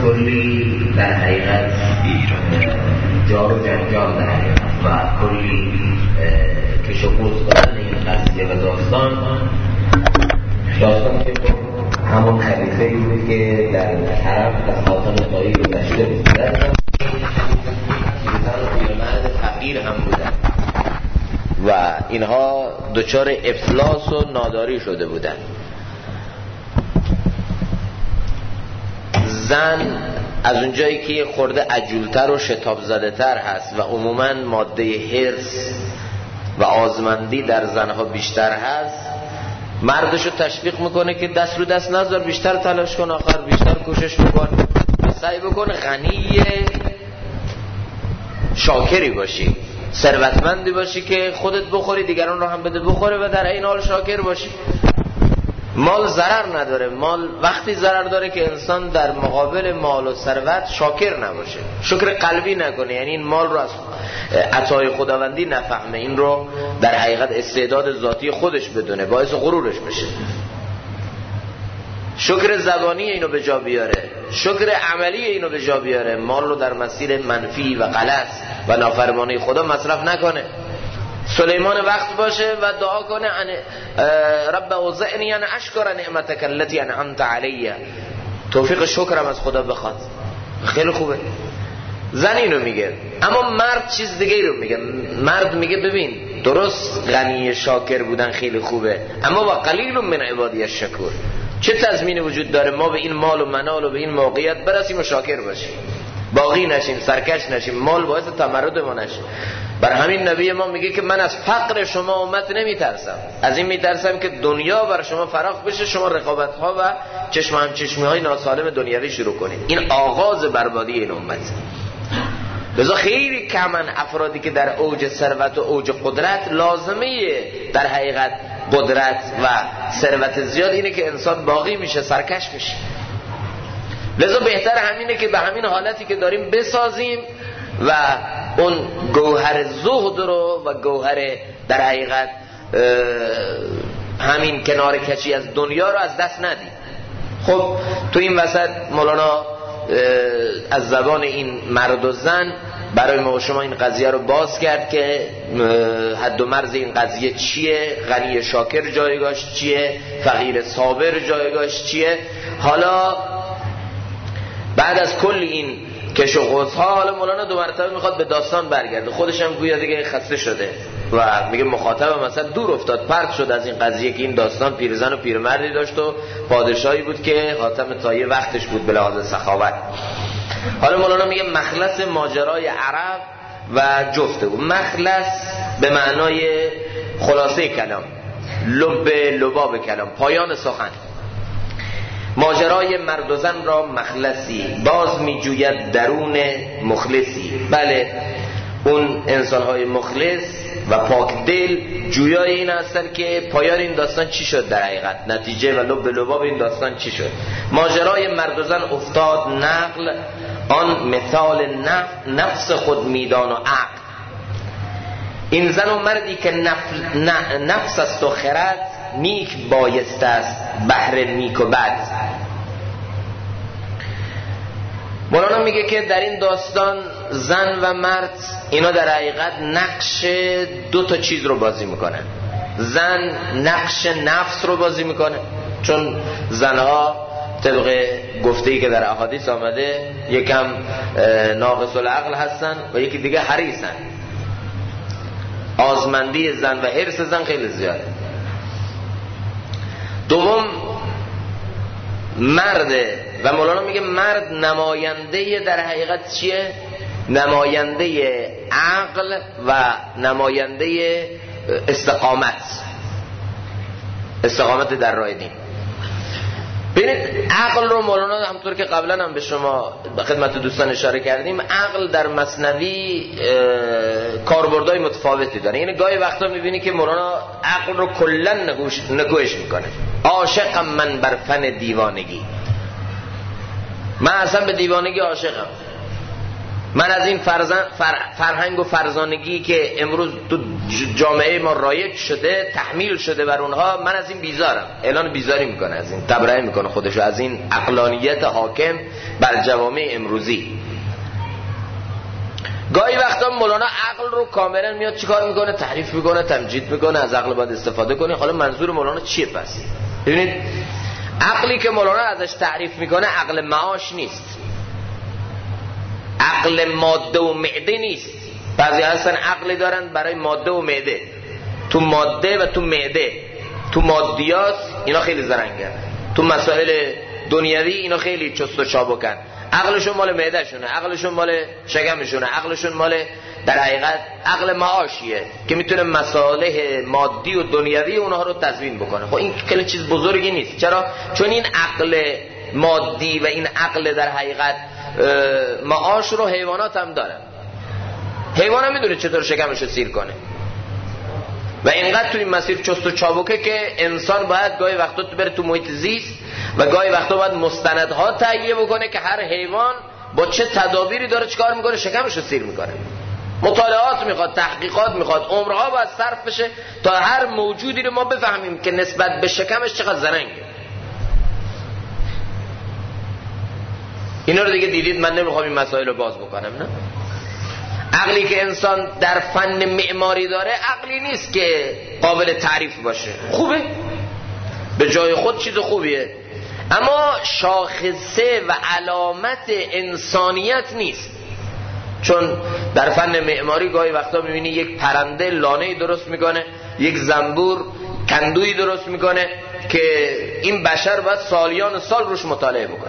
کلی در حقیقت جار و جنجال در حقیقت و کلی کش و قوس دادن این قضیه و داستان که همون خلیفه‌ای بود که در حرم از خاتم طایی گذشته بود زن و پیرمرد فقیر هم بودن و اینها دچار افلاس و ناداری شده بودن. زن از اونجایی که خورده عجولتر و شتاب زده تر هست و عموماً ماده حرص و آزمندی در زنها بیشتر هست، مردشو تشویق میکنه که دست رو دست نذار، بیشتر تلاش کن، آخر بیشتر کوشش بکن، سعی بکن غنی شاکری باشی، ثروتمندی باشی که خودت بخوری دیگران رو هم بده بخوره و در این حال شاکر باشی. مال ضرر نداره، مال وقتی ضرر داره که انسان در مقابل مال و ثروت شاکر نباشه، شکر قلبی نکنه، یعنی این مال رو از عطای خداوندی نفهمه، این رو در حقیقت استعداد ذاتی خودش بدونه، باعث غرورش بشه. شکر زبانی اینو به جا بیاره، شکر عملی اینو به جا بیاره، مال رو در مسیر منفی و غلط و نافرمانی خدا مصرف نکنه. سلیمان وقت باشه و دعا کنه رب اوزعنی ان اشکر نعمتک التي انعمت علی، توفیق شکرم از خدا بخواد. خیلی خوبه. زن اینو میگه، اما مرد چیز دیگه رو میگه. مرد میگه ببین درست غنی شاکر بودن خیلی خوبه، اما و قلیل من عبادی الشکور، چه تضمینی وجود داره ما به این مال و منال و به این موقعیت برسیم و شاکر باشیم، باقی نشیم، سرکش نشیم، مال باعث تمرد ما نشه. بر همین نبی ما میگه که من از فقر شما امت نمیترسم، از این میترسم که دنیا بر شما فراخ بشه، شما رقابت ها و چشمی های ناسالم دنیوی شروع کنید. این آغاز بربادی این امت. لذا خیلی کمن افرادی که در اوج ثروت و اوج قدرت، لازمه در حقیقت قدرت و ثروت زیاد اینه که انسان باقی میشه، سرکش میشه. لذا بهتر همینه که به همین حالتی که داریم بسازیم و اون گوهر زهد رو و گوهر در حقیقت همین کنار کشی از دنیا رو از دست ندیم. خب تو این وسط مولانا از زبان این مرد و زن برای ما و شما این قضیه رو باز کرد که حد و مرز این قضیه چیه، غنی شاکر جایگاهش چیه، فقیر صابر جایگاهش چیه. حالا بعد از کل این کش و قوس ها، حالا مولانا دو مرتبه میخواد به داستان برگرده. خودش هم گویا دیگه خسته شده و میگه مخاطب مثلا دور افتاد، پرت شد از این قضیه که این داستان پیرزن و پیرمردی داشت و پادشاهی بود که حاتم طایی وقتش بود به لحاظ سخاوت. حالا مولانا میگه مخلص ماجرای عرب و جفته بود. مخلص به معنای خلاصه کلام، لب لباب کلام، پایان سخن. ماجرای مرد و زن را مخلصی، باز می جوید درون مخلصی. بله، اون انسان‌های مخلص و پاک دل جویای این هستن که پایان این داستان چی شد، در حقیقت نتیجه و لب لباب این داستان چی شد. ماجرای مرد و زن افتاد نقل، آن مثال نفس خود میدان و عقل. این زن و مردی که نفس است و خرد، نیک بایست است بهر نیک و بد. مولانا میگه که در این داستان زن و مرد اینا در حقیقت نقش دو تا چیز رو بازی میکنن. زن نقش نفس رو بازی میکنه، چون زنها طبق گفته‌ای که در احادیث آمده یکم ناقص العقل هستن و یکی دیگه حریصن. آزمندی زن و حرص زن خیلی زیاده. دوم مرده و مولانا میگه مرد نماینده در حقیقت چیه؟ نماینده عقل و نماینده استقامت در راه دین. ببینید عقل رو مولانا همطور که قبلا هم به شما خدمت دوستان اشاره کردیم، عقل در مثنوی کاربردهای متفاوتی داره. یعنی گاهی وقتا میبینی که مولانا عقل رو کلا نگوش میکنه. عاشقم من بر فن دیوانگی، من اصلا به دیوانگی عاشقم. من از این فرهنگ و فرزانگی که امروز تو جامعه ما رایج شده، تحمیل شده بر اونها، من از این بیزارم. اعلان بیزاری میکنه، از این تبرئه میکنه خودشو از این عقلانیت حاکم بر جوامع امروزی. گاهی وقتا مولانا عقل رو کاملا میاد چیکار میکنه؟ تحریف میکنه، تمجید میکنه، از عقل باید استفاده کنی. حالا منظور مولانا چیه پس؟ ببینید عقلی که مولانا ازش تعریف میکنه عقل معاش نیست، عقل ماده و معده نیست. بعضی هستن عقلی دارن برای ماده و معده، تو ماده و تو معده، تو مادیات اینا خیلی زرنگن، تو مسائل دنیوی اینا خیلی چست و چابکن. عقلشون مال معده شونه، عقلشون مال شکمشونه، عقلشون مال در حقیقت عقل معاشیه که میتونه مصالح مادی و دنیوی اونها رو تضمین بکنه. خب این خیلی چیز بزرگی نیست. چرا؟ چون این عقل مادی و این عقل در حقیقت معاش رو حیوانات هم دارن. حیوان هم میدونه چطور شکمش رو سیر کنه و اینقدر تو این مسیر چست و چابکه که انسان باید گاهی وقتا بره تو محیط زیست و گاهی وقتا باید مستندها تهیه بکنه که هر حیوان با چه تدابیری داره چیکار میکنه، شکمش رو سیر میکنه. مطالعات میخواد، تحقیقات میخواد، عمرها باید صرف بشه تا هر موجودی رو ما بفهمیم که نسبت به شکمش چقدر زرنگه. اینا رو دیگه دیدید، من نمیخوام این مسائل رو باز بکنم. نه، عقلی که انسان در فن معماری داره عقلی نیست که قابل تعریف باشه. خوبه، به جای خود چیز خوبیه، اما شاخصه و علامت انسانیت نیست. چون در فن معماری گاهی وقتا میبینی یک پرنده لانه‌ای درست میکنه، یک زنبور کندویی درست میکنه که این بشر باید سالیان سال روش مطالعه بکنه.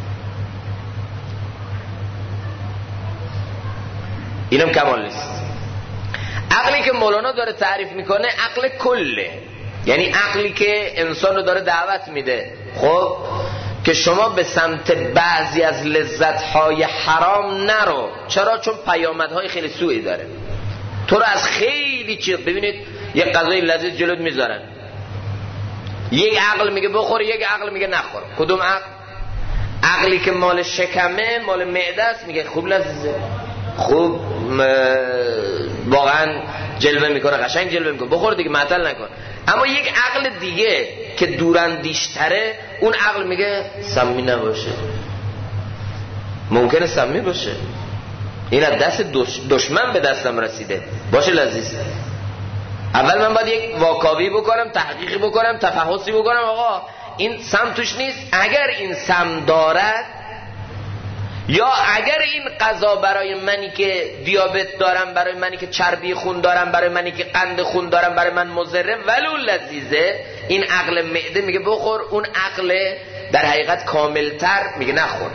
اینم کمال نیست. عقلی که مولانا داره تعریف میکنه عقل کله، یعنی عقلی که انسان رو داره دعوت میده خب که شما به سمت بعضی از لذت‌های حرام نرو. چرا؟ چون پیامدهای خیلی سوئی داره. تو رو از خیلی چیز، ببینید یک غذای لذیذ جلوت میذارن، یک عقل میگه بخور، یک عقل میگه نخور. کدوم عقل؟ عقلی که مال شکمه، مال معده است، میگه خوب لذیذه، خوب واقعا جلوه میکنه، قشنگ جلوه میکنه، بخور دیگه، معطل نکن. اما یک عقل دیگه که دوراندیشتره، اون عقل میگه سمی نباشه، ممکنه سمی باشه، این از دست دشمن به دستم رسیده، باشه لذیذه. اول من باید یک واکاوی بکنم، تحقیقی بکنم، تفحصی بکنم، آقا این سم توش نیست. اگر این سم دارد، یا اگر این غذا برای منی که دیابت دارم، برای منی که چربی خون دارم، برای منی که قند خون دارم، برای من مضره ولو لذیذه، این عقل معده میگه بخور، اون عقل در حقیقت کاملتر میگه نخور.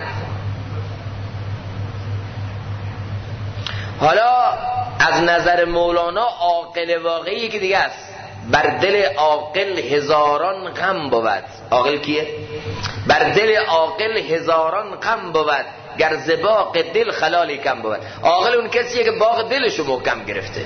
حالا از نظر مولانا عاقل واقعی که دیگه است، بر دل عاقل هزاران غم بود. عاقل کیه؟ بر دل عاقل هزاران غم بود، گر ز باغ دل خلالی کم بود. عاقل اون کسیه که باغ دلشو محکم گرفته.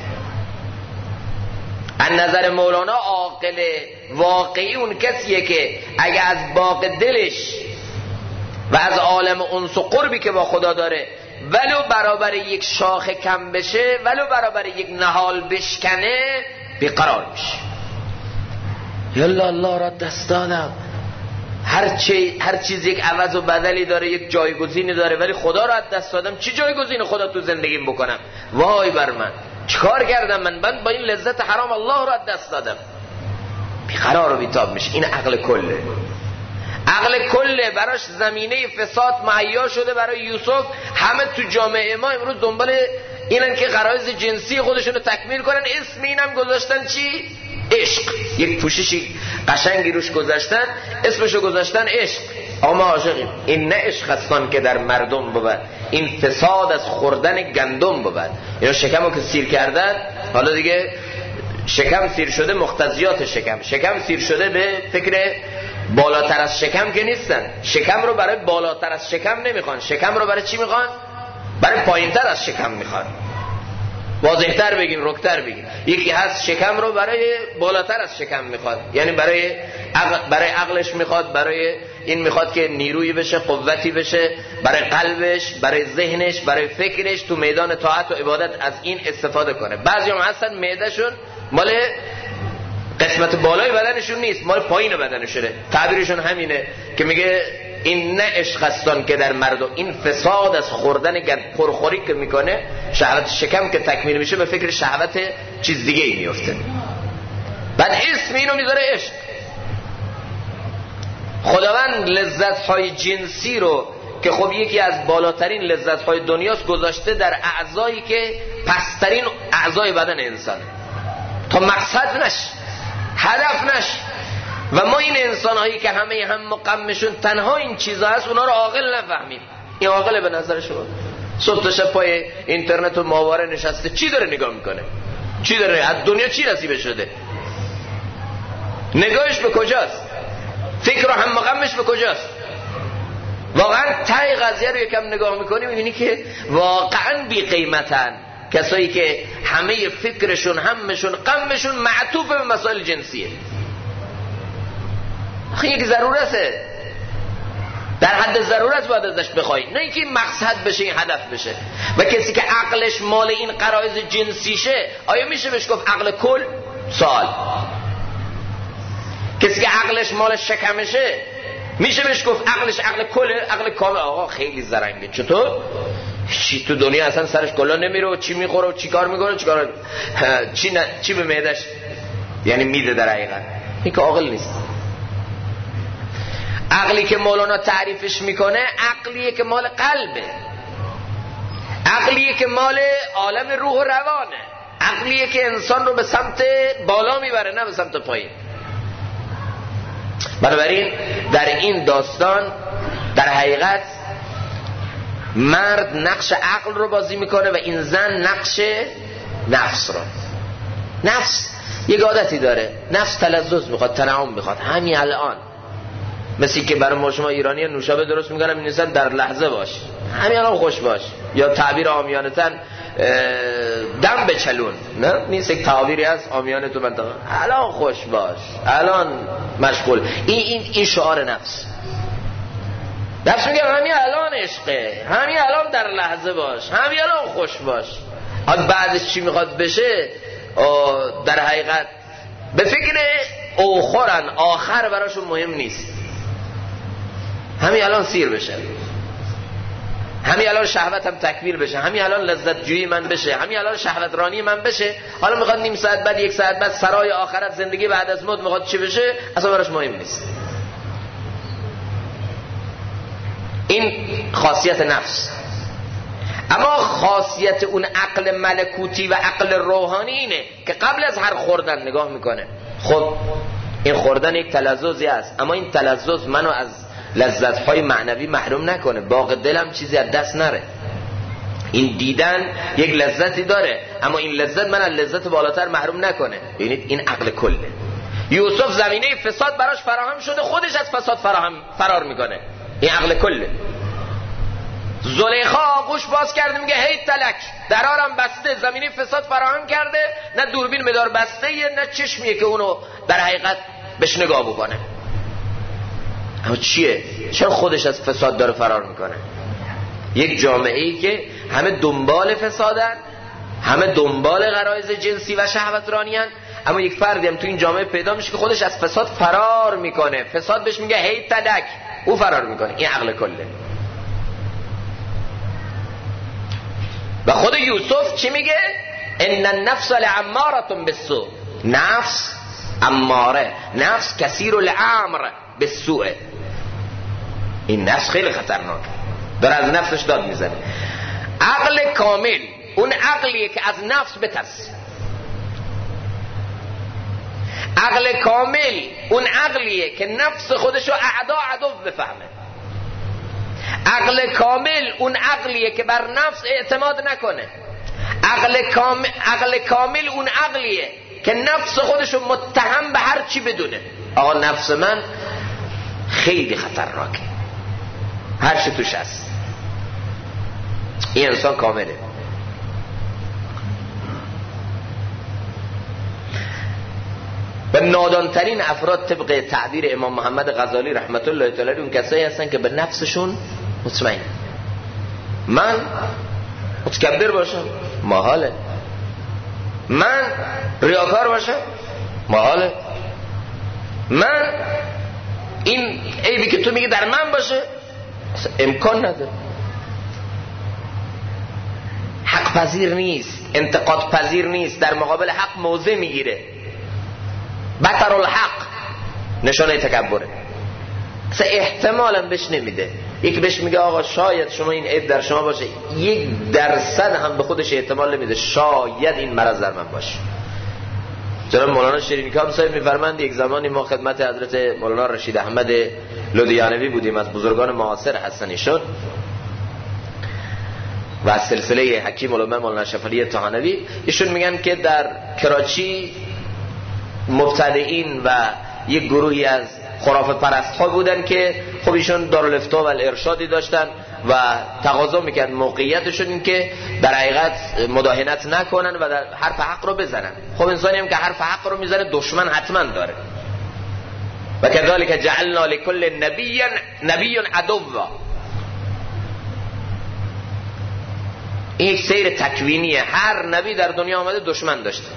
از نظر مولانا عاقل واقعی اون کسیه که اگه از باغ دلش و از عالم انس و قربی که با خدا داره ولو برابر یک شاخه کم بشه، ولو برابر یک نهال بشکنه، بیقرار میشه. یلا الله را دست دادم، هر چیز یک عوض و بدلی داره، یک جایگزینی داره، ولی خدا را از دست دادم. چی جایگزین خدا تو زندگیم بکنم؟ وای بر من، چیکار کردم من با این لذت حرام الله را از دست دادم. بیقرار و بیتاب میشه. این عقل کله. عقل کله براش زمینه فساد مهیا شده برای یوسف. همه تو جامعه ما امروز دنبال اینن که غرایز جنسی خودشون رو تکمیل کنن. اسم اینم گذاشتن چی؟ عشق. یک پوششی قشنگی روش گذاشتن، اسمشو گذاشتن عشق. آقا ما عاشقیم. این نه عشق هستان که در مردم بود، این فساد از خوردن گندم بود. اینا شکمو که سیر کردن، حالا دیگه شکم سیر شده، مقتضیات شکم سیر شده به فکر بالاتر از شکم که نیستن. شکم رو برای بالاتر از شکم نمیخوان، شکم رو برای چی میخوان؟ برای پایینتر از شکم میخوان. واضح‌تر بگیم، رکتر بگیم. یکی هست شکم رو برای بالاتر از شکم میخواد، یعنی برای عقلش میخواد، برای این میخواد که نیرویی بشه، قوتی بشه برای قلبش، برای ذهنش، برای فکرش، تو میدان طاعت و عبادت از این استفاده کنه. بعضی هم هستن معدهشون مال قسمت بالای بدنشون نیست، مال پایین بدنشونه. تعبیرشون همینه که میگه این نه عشق استان که در مردم، این فساد از خوردن پرخوری که میکنه، شهوت شکم که تکمیل میشه به فکر شهوت چیز دیگه ای میفته. بعد اسم اینو میذاره عشق. خداوند لذت‌های جنسی رو که خب یکی از بالاترین لذت‌های دنیاست گذاشته در اعضایی که پسترین اعضای بدن انسان، تا مقصد نشه، هدف نشه. و ما این انسان‌هایی که همه هم مقامشون تنها این چیزا هست، اونا رو عاقل نفهمیم. این عاقله به نظر شما؟ صبح تا شب پای اینترنت و ماهواره نشسته، چی داره نگاه میکنه؟ چی داره؟ از دنیا چی نصیبش شده؟ نگاهش به کجاست؟ فکر و هم مقامش به کجاست؟ واقعا تای قضیه رو یکم نگاه میکنی میبینی که واقعا بی قیمتن کسایی که همه فکرشون، همشون، غمشون معطوف به مسائل جنسیه. آخه یک ضرورته، در حد ضرورت باید ازش بخوای، نه اینکه مقصد بشه، این هدف بشه. و کسی که عقلش مال این غرایز جنسیشه، آیا میشه بهش گفت عقل کل؟ سوال. کسی که عقلش مال شکمشه، میشه بهش گفت عقلش عقل کله؟ عقل کامل؟ آقا خیلی زرنگه. چطور؟ چی تو دنیا اصلا سرش کلا نمیره و چی میخوره و چی کار میکنه، چی به معدش یعنی میده در حقیقت. این که عاقل نیست. عقلی که مولانا تعریفش میکنه عقلیه که مال قلبه، عقلیه که مال عالم روح و روانه، عقلیه که انسان رو به سمت بالا میبره نه به سمت پایین. بنابراین در این داستان در حقیقت مرد نقش عقل رو بازی میکنه و این زن نقش نفس رو. نفس یک عادتی داره، نفس تلذذ میخواد، تنعم میخواد. همین الان مثل که برای ما شما ایرانی نوشابه درست میکنن می‌نویسن در لحظه باش، همین الان خوش باش، یا تعبیر عامیانه‌تر دم بچلون، نه نیست یک تعبیری هست عامیانه تو منطقه، الان خوش باش، الان مشغول. این شعار نفس. نفس میگه همین الان عشقه، همین الان در لحظه باش، همین الان خوش باش. بعدش چی میخواد بشه در حقیقت به فکر اوخرن، آخر براشون مهم نیست. همین الان سیر بشه، همین الان شهوتم تکمیل بشه، همین الان لذت جویی من بشه، همین الان شهوت رانی من بشه. حالا میخواد نیم ساعت بعد، یک ساعت بعد، سرای آخرت، زندگی بعد از موت میخواد چی بشه، اصلا براش مهم نیست. این خاصیت نفس. اما خاصیت اون عقل ملکوتی و عقل روحانی اینه که قبل از هر خوردن نگاه میکنه، خب این خوردن یک تلذذی است، اما این تلذذ منو از لذت‌های معنوی محروم نکنه، باغ دلم چیزی از دست نره. این دیدن یک لذتی داره، اما این لذت من از لذت بالاتر محروم نکنه. ببینید این عقل کله. یوسف زمینه فساد براش فراهم شده، خودش از فساد فرار میکنه. این عقل کله. زلیخا آغوش باز کرده میگه هی تلک، درارم بسته، زمینه فساد فراهم کرده، نه دوربین مدار بسته، نه چشمیه که اونو در حقیقت بهش نگاه بکنه. اما چیه؟ چرا خودش از فساد داره فرار میکنه؟ یک جامعه ای که همه دنبال فسادن، همه دنبال غرایز جنسی و شهوت رانیان، اما یک فردی هم تو این جامعه پیدا میشه که خودش از فساد فرار میکنه. فساد بهش میگه هی تدک، او فرار میکنه. این عقل کله. و خود یوسف چی میگه؟ ان النفس لعمارة بالسوء. نفس اماره، نفس کثیر الامر بالسوء. این نفس خیلی خطرناکه، داره از نفسش داد میزنه. عقل کامل اون عقلیه که از نفس بترسه. عقل کامل اون عقلیه که نفس خودشو اعدا عدو بفهمه. عقل کامل اون عقلیه که بر نفس اعتماد نکنه. عقل کامل اون عقلیه که نفس خودشو متهم به هر چی بدونه. آقا نفس من خیلی خطرناکه، هر چی توش هست. این انسان کامله. و نادانترین افراد طبق تعبیر امام محمد غزالی رحمت الله تعالی اون کسایی هستن که به نفسشون مطمئن. من متکبر باشم محاله، من ریاکار باشم محاله، من این عیبی که تو میگی در من باشه امکان نداره. حق پذیر نیست، انتقاد پذیر نیست، در مقابل حق موضع میگیره. بطر الحق نشانه تکبره. اصلا احتمالا بهش نمیده. یک بهش میگه آقا شاید شما این عیب در شما باشه، 1% هم به خودش احتمال نمیده شاید این مرض در من باشه. جناب مولانا شیرینی کام صاحب میفرمند یک زمانی ما خدمت حضرت مولانا رشید احمد لودیانوی بودیم، از بزرگان معاصر هستن ایشون و از سلسله حکیم علماء مولانا اشرف علی طحانوی. ایشون میگن که در کراچی مبتدعین و یک گروهی از خرافه پرست ها بودن که خب ایشون دارالافتاء و الارشادی داشتن و تقاضا میکرد موقعیتشون این که در حقیقت مداهنت نکنن و در حرف حق رو بزنن. خب انسانی هم که حرف حق رو میزنه دشمن حتما داره. و کذالک جعلنا لكل نبی عدوا. این یک سیر تکوینیه، هر نبی در دنیا آمده دشمن داشته.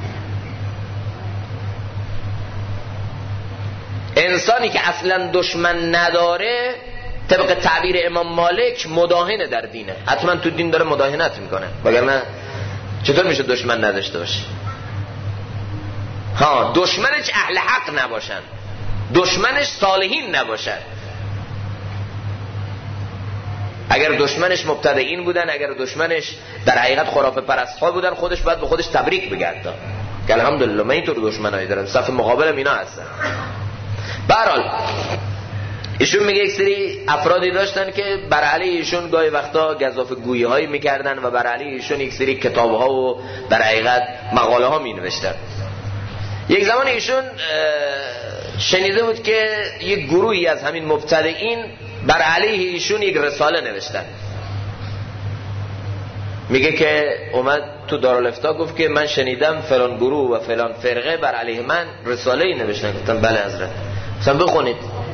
انسانی که اصلا دشمن نداره طبق تعبیر امام مالک مداهنه در دینه، حتما تو دین داره مداهنت میکنه، وگرنه چطور میشه دشمن نداشته باشه؟ ها، دشمنش اهل حق نباشن، دشمنش صالحین نباشن. اگر دشمنش مبتدعین بودن، اگر دشمنش در حقیقت خرافه پرست ها بودن، خودش باید به خودش تبریک بگرده که الحمدلله من اینطور دشمنایی دارم، صف مقابلم اینا هستن. به هر حال ایشون میگه یک سری افرادی داشتن که بر علیه ایشون گاهی وقتا گزافه گویی هایی میکردن و بر علیه ایشون یک سری کتاب ها و در حقیقت مقاله ها می نوشتن. یک زمان ایشون شنیده بود که یک گروهی از همین مبتدعین بر علیه ایشون یک رساله نوشتن. میگه که اومد تو دارالافتاء گفت که من شنیدم فلان گروه و فلان فرقه بر علیه من رساله ای نوشتن. گفتم بله حضرت، گفتم بخونید.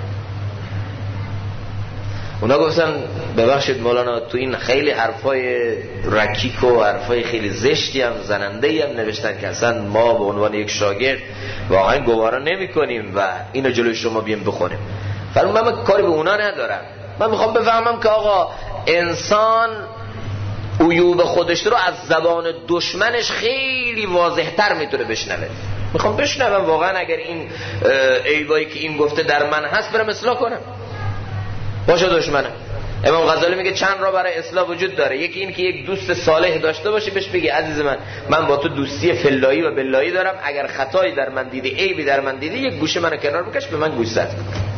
اونا گفتن ببخشید مولانا تو این خیلی حرفای رکیک و حرفای خیلی زشتی هم زننده‌ای هم نوشتن که اصلا ما به عنوان یک شاگرد واقعا گوارا نمی کنیم و اینو جلوی شما بیام بخونیم. فرمودم من کاری به اونا ندارم، من میخوام بفهمم که آقا انسان عیوب خودش رو از زبان دشمنش خیلی واضح‌تر میتونه بشنوه. میخوام بشنوم واقعا اگر این عیبایی که این گفته در من هست برم اصلاح کنم. باشه دشمنم. امام غزالی میگه چند راه برای اصلاح وجود داره. یکی این که یک دوست صالح داشته باشی، بهش بگی عزیز من با تو دوستی فلایی و بلایی دارم، اگر خطایی در من دیدی، عیبی در من دیدی، یک گوشه منو کنار بکش، به من گوش زد.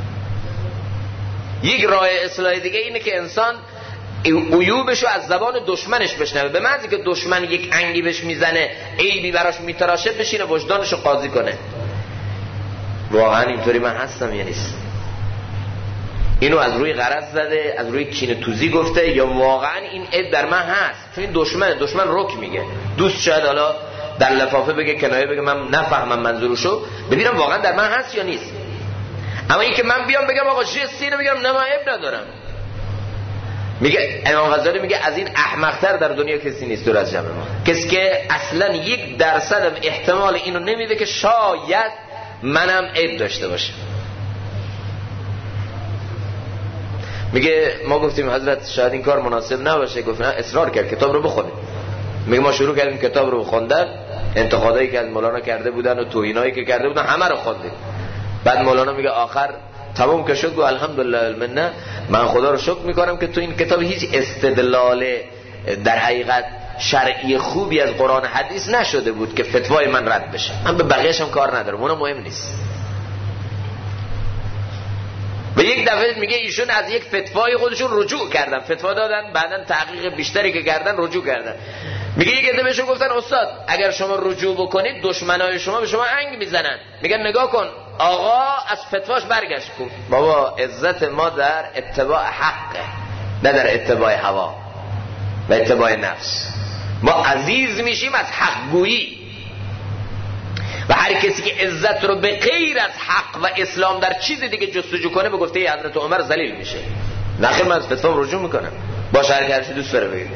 یک راه اصلاح دیگه اینه که انسان عیوبشو از زبان دشمنش بشنوه، به معنی که دشمن یک انگی بهش میزنه، عیبی براش میتراشه، بشینه وجدانشو قاضی کنه واقعا اینطوری من هستم یا نیست، اینو از روی غرض زده، از روی کینه توزی گفته، یا واقعا این عیب در من هست. چون این دشمن رک میگه. دوست شاید حالا در لفافه بگه، کنایه بگه، من نفهمم منظورشو، ببینم واقعا در من هست یا نیست. اما این که من بیام بگم آقا جستی رو بگم نه من عیب ندارم، میگه امام غزالی میگه از این احمق‌تر در دنیا کسی نیست دور از جمع ما، کسی که اصلا 1% هم احتمال اینو نمیده که شاید منم عیب داشته باشه. میگه ما گفتیم حضرت شاید این کار مناسب نباشه، گفت نه، اصرار کرد کتاب رو بخونید. میگه ما شروع کردیم کتاب رو خوندن، انتقادایی که از مولانا کرده بودن و توهینایی که کرده بودن همه رو خوندیم. بعد مولانا میگه آخر تمام که شد، گفت الحمدلله المنه، من خدا رو شکر میکنم که تو این کتاب هیچ استدلال در حقیقت شرعی خوبی از قرآن حدیث نشده بود که فتوای من رد بشه. من به بقیه‌اش هم کار ندارم، اونم مهم نیست. و یک دفعه میگه ایشون از یک فتوای خودشون رجوع کردن، فتوا دادن، بعدن تحقیق بیشتری که کردن رجوع کردن. میگه یک عده بهشون گفتن استاد اگر شما رجوع بکنید دشمنای شما به شما انگ میزنن. میگن نگاه کن آقا از فتواش برگشت، گفت بابا عزت ما در اتباع حقه، نه در اتباع هوا و اتباع نفس. ما عزیز میشیم از حق گویی. و هر کسی که عزت رو به غیر از حق و اسلام در چیز دیگه جستجو کنه به گفته حضرت عمر ذلیل میشه. نخیر من از فتوام رجوع میکنم، باشه هر کی دوست داره بگید.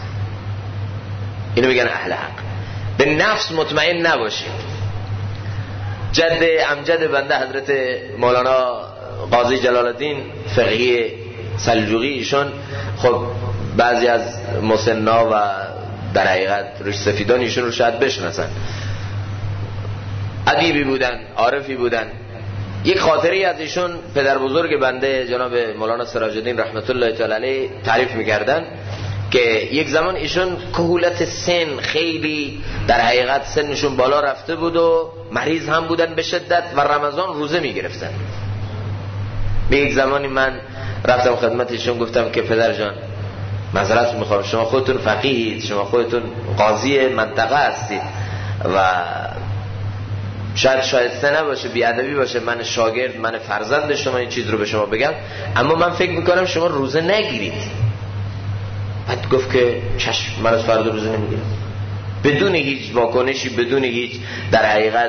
اینو بگن اهل حق. به نفس مطمئن نباشید. جد امجد بنده حضرت مولانا قاضی جلال الدین فقیه سلجوقی، ایشون خب بعضی از مسنا و در حقیقت ریش سفیدان ایشون رو شاید بشناسن، ادیبی بودن، عارفی بودن. یک خاطری از ایشون پدر بزرگ بنده جناب مولانا سراج الدین رحمت الله تعالی علیه تعریف می‌کردن که یک زمان ایشون کهولت سن، خیلی در حقیقت سنشون بالا رفته بود و مریض هم بودن به شدت و رمضان روزه میگرفتن. به یک زمانی من رفتم خدمت ایشون گفتم که پدر جان معذرت میخوام، شما خودتون فقیهید، شما خودتون قاضی منطقه هستید و شاید شایسته نباشه، بیادبی باشه من شاگرد، من فرزند شما این چیز رو به شما بگم، اما من فکر میکنم شما روزه نگیرید. بعد گفت که چشم من از فردا روزه نمیگیرم، بدون هیچ واکنشی، بدون هیچ در حقیقت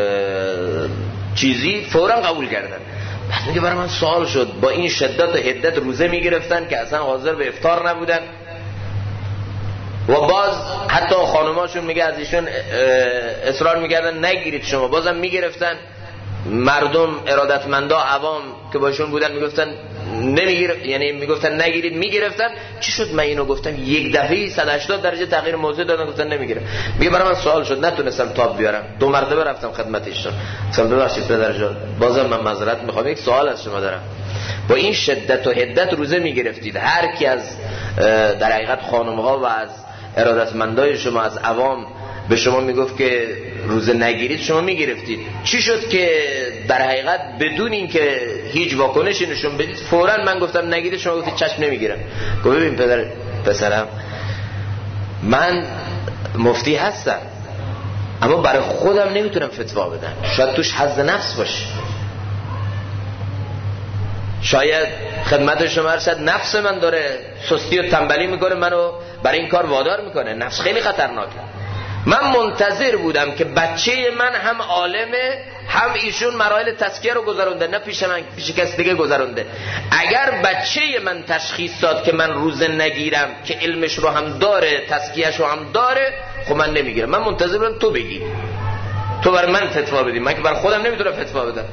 چیزی فوراً قبول کردن. بعد میگه برای من سوال شد، با این شدت و حدت روزه میگرفتن که اصلا حاضر به افطار نبودن و باز حتی خانماشون میگه از ایشون اصرار میکردن نگیرید شما، بازم میگرفتن. مردم ارادتمندا عوام که باشون بودن میگفتن نمیگیر، یعنی میگفتن نگیرید، میگرفتن. چی شد من اینو گفتم یک دفعه 180 درجه تغییر موضوع دادن، گفتن نمیگیرم. میگه برای من سوال شد نتونستم تاب بیارم، 2 مرتبه رفتم خدمت ایشون گفتم ببخشید پدر جان بازم من معذرت میخوام، یک سوال از شما دارم. با این شدت و حدت روزه میگرفتید، هر کی از در حقیقت خانم‌ها و از ارادتمندای شما از عوام به شما میگفت که روزه نگیرید شما میگرفتید. چی شد که در حقیقت بدون این که هیچ واکنشی نشون بدید فوراً من گفتم نگیرید شما گفتید چشم نمیگیرم؟ گفت ببین پسرم من مفتی هستم اما برای خودم نمیتونم فتوا بدم، شاید توش حظ نفس باشه، شاید خدمت شما ارشد نفس من داره سستی و تنبلی میکنه، منو برای این کار وادار میکنه. نفس خیلی خطرناکه. من منتظر بودم که بچه من هم عالمه هم ایشون مراحل تزکیه رو گذرونده، نه پیش من، پیش کس دیگه گذرونده. اگر بچه من تشخیص داد که من روزه نگیرم که علمش رو هم داره تزکیهش رو هم داره، خب من نمیگیرم. من منتظر بودم تو بگی، تو بر من فتوا بدی، من که بر خودم نمیتونم فتوا بدم.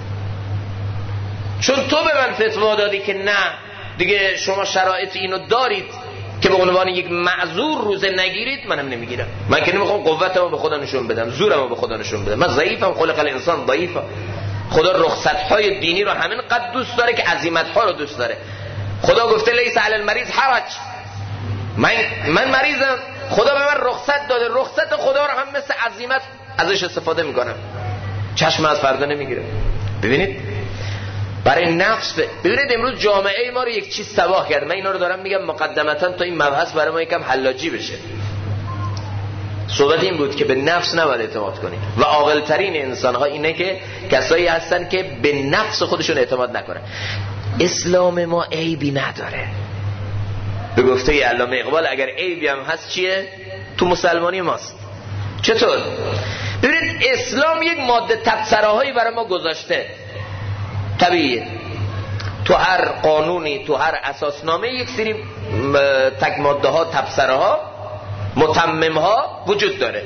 چون تو به من فتوا دادی که نه دیگه شما شرایط اینو دارید که به عنوان یک معذور روزه نگیرید، منم نمیگیرم. من که نمیخوام قوتمو به خدا نشون بدم، زورمو به خدا نشون بدم. من ضعیفم، خلق الانسان ضعیفه. خدا رخصت‌های دینی رو همین قد دوست داره که عزیمت‌ها رو دوست داره. خدا گفته لیس علی المریض حرج. من مریضم، خدا به من رخصت داده، رخصت خدا رو هم مثل عزیمت ازش استفاده میکنم. چشم از فردا نمیگیره. ببینید برای نفس ببینید امروز جامعه ما رو یک چیز تباه کرد. من اینا رو دارم میگم مقدمتا تا این مبحث برای ما یکم حلاجی بشه. صحبت این بود که به نفس نباید اعتماد کنید و عاقل ترین انسان ها اینه که کسایی هستن که به نفس خودشون اعتماد نکنن. اسلام ما عیبی نداره. به گفته علامه اقبال اگر عیبی هم هست چیه؟ تو مسلمانی ماست. چطور؟ ببینید اسلام یک ماده تبصره‌هایی برای ما گذاشته. طبیعیه تو هر قانونی، تو هر اساسنامه یک سری تک ماده ها، تبصره ها، متمم ها وجود داره.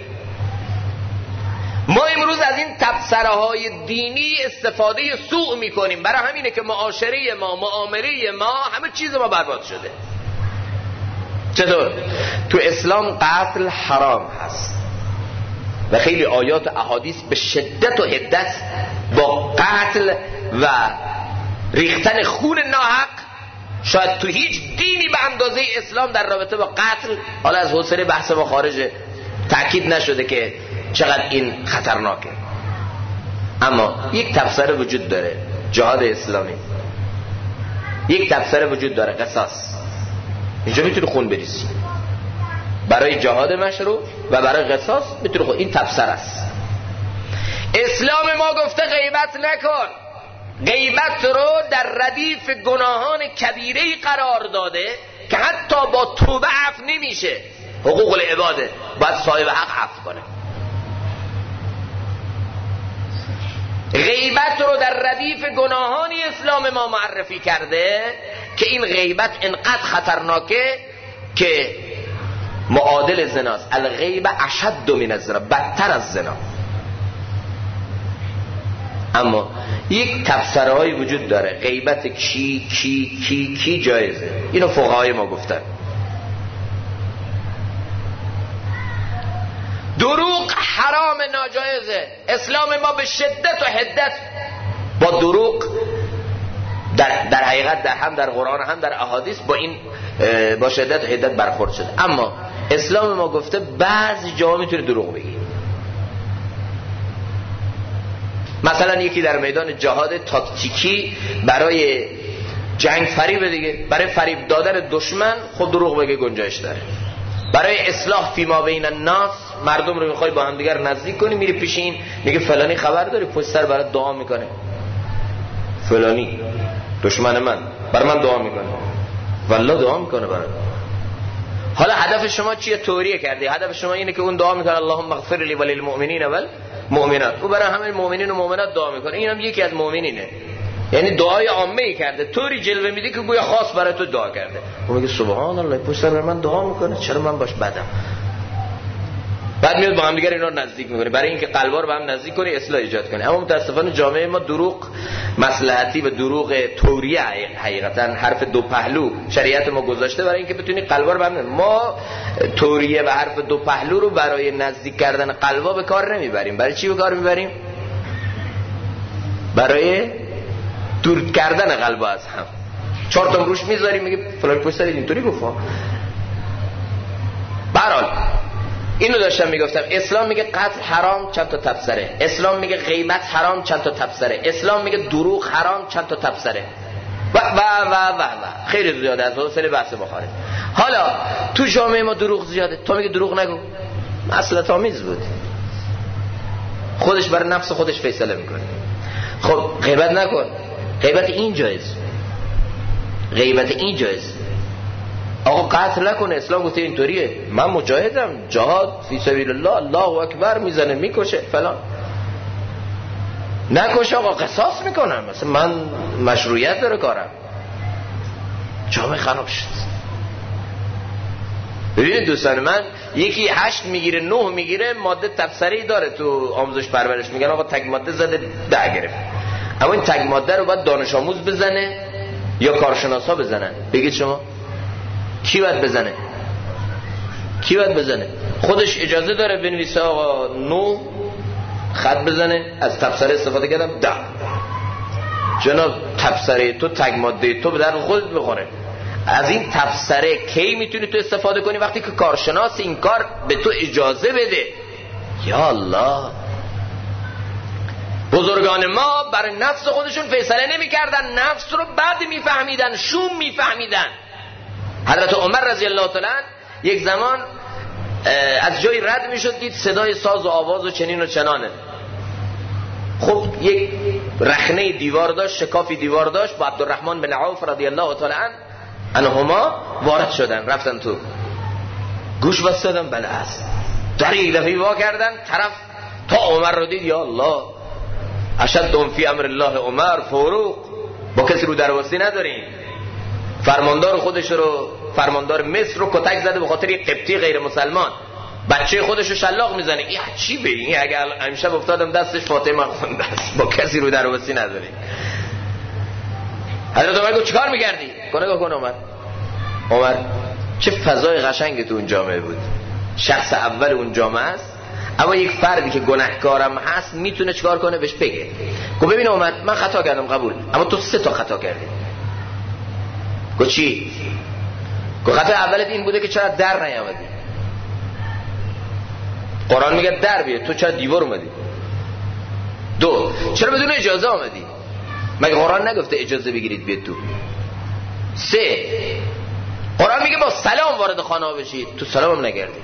ما امروز از این تبصره های دینی استفاده سوء میکنیم. برای همینه که معاشره ما، معامله ما، همه چیز ما برباد شده. چطور؟ تو اسلام قتل حرام هست و خیلی آیات و احادیث به شدت و حدت با قتل و ریختن خون ناحق، شاید تو هیچ دینی به اندازه اسلام در رابطه با قتل، حالا از حوصله بحث ما خارجه، تأکید نشده که چقدر این خطرناکه. اما یک تفسیر وجود داره، جهاد اسلامی. یک تفسیر وجود داره، قصاص. اینجا میتونی خون بریزی برای جهاد مشروع و برای قصاص میتونی خون. این تفسیر است. اسلام ما گفته غیبت نکن. غیبت رو در ردیف گناهان کبیره‌ای قرار داده که حتی با توبه عفو نمیشه. حقوق العباده باید صاحب حق عفو کنه. غیبت رو در ردیف گناهانی اسلام ما معرفی کرده که این غیبت انقدر خطرناکه که معادل زناست. الغیبه اشد من الزنا، بدتر از زنا. اما یک تفسیرهای وجود داره غیبت کی کی کی کی جایزه. اینو فقهای ما گفتن. دروغ حرام ناجایزه. اسلام ما به شدت و حدت با دروغ در حقیقت هم در قرآن هم در احادیث با این با شدت و حدت برخورد شده. اما اسلام ما گفته بعضی جاها میتونه دروغ بگی. مثلا یکی در میدان جهاد تاکتیکی برای جنگ فریب دیگه، برای فریب دادن دشمن خود دروغ بگه گنجایش داره. برای اصلاح فیما بین الناس، مردم رو میخوای با هم دیگر نزدیک کنی، میری پیش این میگه فلانی خبر داری پشت سر برات دعا میکنه، فلانی دشمن من بر من دعا میکنه، والله دعا میکنه برات. حالا هدف شما چیه؟ توریه کردی. هدف شما اینه که اون دعا میکنه اللهم اغفر لی وللمؤمنین والمؤمنات، او برای همه مؤمنین و مؤمنات دعا میکنه. اینم یکی از مؤمنینه، یعنی دعای عامه ای کرده، طوری جلوه میده که گویا خاص برای تو دعا کرده. اون میگه سبحان الله پشت سر من دعا میکنه، چرا من باش بدم؟ بعد میاد با هم دیگه اینا رو نزدیک میکنه برای اینکه قلبا رو به هم نزدیک کنی، اصلاح ایجاد کنی. اما متاسفانه جامعه ما دروغ مصلحتی و دروغ توریه حقیقتا حرف دو پهلو شریعت ما گذاشته برای اینکه بتونی قلبا رو به هم. ما توریه و حرف دو پهلو رو برای نزدیک کردن قلبا به کار نمیبریم. برای چی به کار میبریم؟ برای دور کردن قلبا از هم. 4 تا روش میذاریم میگه فلان پشت سر اینطوری گفت. برحال اینو داشتم میگفتم. اسلام میگه قتل حرام، چند تا تفسیره. اسلام میگه غیبت حرام، چند تا تفسیره. اسلام میگه دروغ حرام، چند تا تفسیره. و خیلی زیاده از حوصله بحث بخاره. حالا تو جامعه ما دروغ زیاده. تو میگه دروغ نگو، مسئله آمیز بود، خودش برای نفس خودش فیصله میکنه. خب غیبت نکن. غیبت این جایز، غیبت این جایز. آقا قتل نکنه، اسلام گفته اینطوریه. من مجاهدم، جهاد فی سبیل الله، الله اکبر، میزنه میکشه فلان. نکشه آقا، قصاص میکنم. مثلا من مشروعیت داره کارم. جامعه خراب شد. ببینید دوستان من، یکی 8 میگیره 9 میگیره، ماده تفسیری داره تو آموزش پرورش، میگن آقا تگ ماده زده 10 گرفت. اما این تگ ماده رو باید دانش آموز بزنه یا کارشناسا بزنن. بگید شما کی باید بزنه؟ کی باید بزنه؟ خودش اجازه داره بنویسه آقا 9 خط بزنه؟ از تفسیر استفاده کردم 10. جناب تفسیر تو تگ ماده تو به در خودت بخوره. از این تفسیره کی میتونی تو استفاده کنی؟ وقتی که کارشناس این کار به تو اجازه بده. یا الله، بزرگان ما برای نفس خودشون فیصله نمی کردن، نفس رو بعد میفهمیدن، شوم میفهمیدن. حضرت عمر رضی الله تعالی یک زمان از جای رد میشد، دید صدای ساز و آواز و چنین و چنانه. خب یک رخنه دیوار داشت، شکافی دیوار داشت، با عبدالرحمن بن عوف رضی الله تعالی عنهما وارد شدن، رفتن تو، گوش بستدن. بله هست. در یک دفعه وا کردن، طرف تا عمر رو دید، یا الله اشد فی امر الله عمر فاروق. با کسی رو درواسی نداریم. فرماندار خودش رو، فرماندار مصر رو کتک زده به خاطر یک قبطی غیر مسلمان. بچه خودش رو شلاق میزنه. این چی به این؟ اگر امشب افتادم دستش فاطمه خونده است. با کسی رو درواسی نداریم. حضرت عمر گفت چیکار می‌کردی؟ نگاه کن عمر چه فضای قشنگی تو اون جامعه بود. شخص اول اون جامعه است، اما یک فردی که گناهکارم هست میتونه چیکار کنه؟ بهش بگه. گفت ببین عمر، من خطا کردم قبول، اما تو 3 تا خطا کردی. گفت چی؟ گفت خطا اولت این بوده که چرا در نیامدی. قرآن میگه در بیاد، تو چرا دیوار اومدی. 2 چرا بدون اجازه آمدی؟ مگه قرآن نگفته اجازه بگیرید بیاد تو؟ 3 قرآن میگه با سلام وارد خانه ها بشید، تو سلام هم نکردی.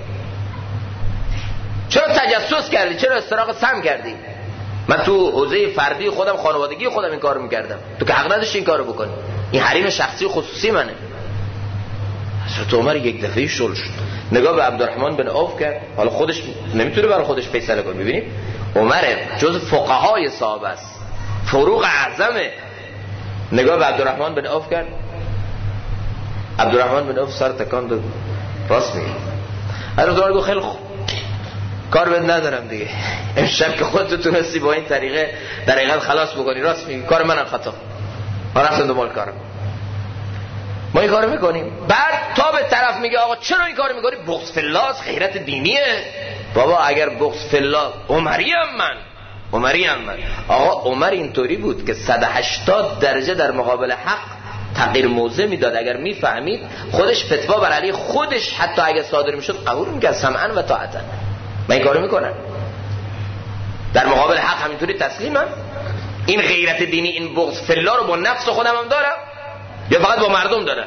چرا تجسس کردی؟ چرا استراق سم کردی؟ من تو حوزه فردی خودم، خانوادگی خودم این کارو میکردم، تو که حق نداشتی این کارو بکنی. این حریم شخصی و خصوصی منه. حضرت عمر یک دفعه شل شد، نگاه به عبدالرحمن بن عوف کرد. حالا خودش نمیتونه برای خودش فیصله کنه. ببینید عمر جز فقهای صحابه است، فروغ اعظمه. نگاه به عبدالرحمن بن عوف کرد. عبدالرحمن بن عوف سر تکان داد. راست میگه. حضرت عمر گفت خیلی خوب، کار بد ندارم دیگه، امشب که خودت تونستی با این طریقه در حقیقت خلاص بکنی، راست میگی، کار منم خطا، ما رفتم دنبال کارم، ما این کارو میکنیم. بعد تا به طرف میگه آقا چرا این کارو میکنی؟ بغض فی الله، غیرت دینیه. بابا اگر بغض فی الله، عمری ام من. آقا عمر اینطوری بود که 180 درجه در مقابل حق تغییر موضع میداد. اگر میفهمید خودش فتوا بر علی خودش حتی اگه صادر میشد قبول میکرد، سمعا و طاعتا. من این کارو میکنم در مقابل حق، همینطوری تسلیمم. این غیرت دینی، این بغض فی الله رو با نفس خودم هم دارم یا فقط با مردم دارم؟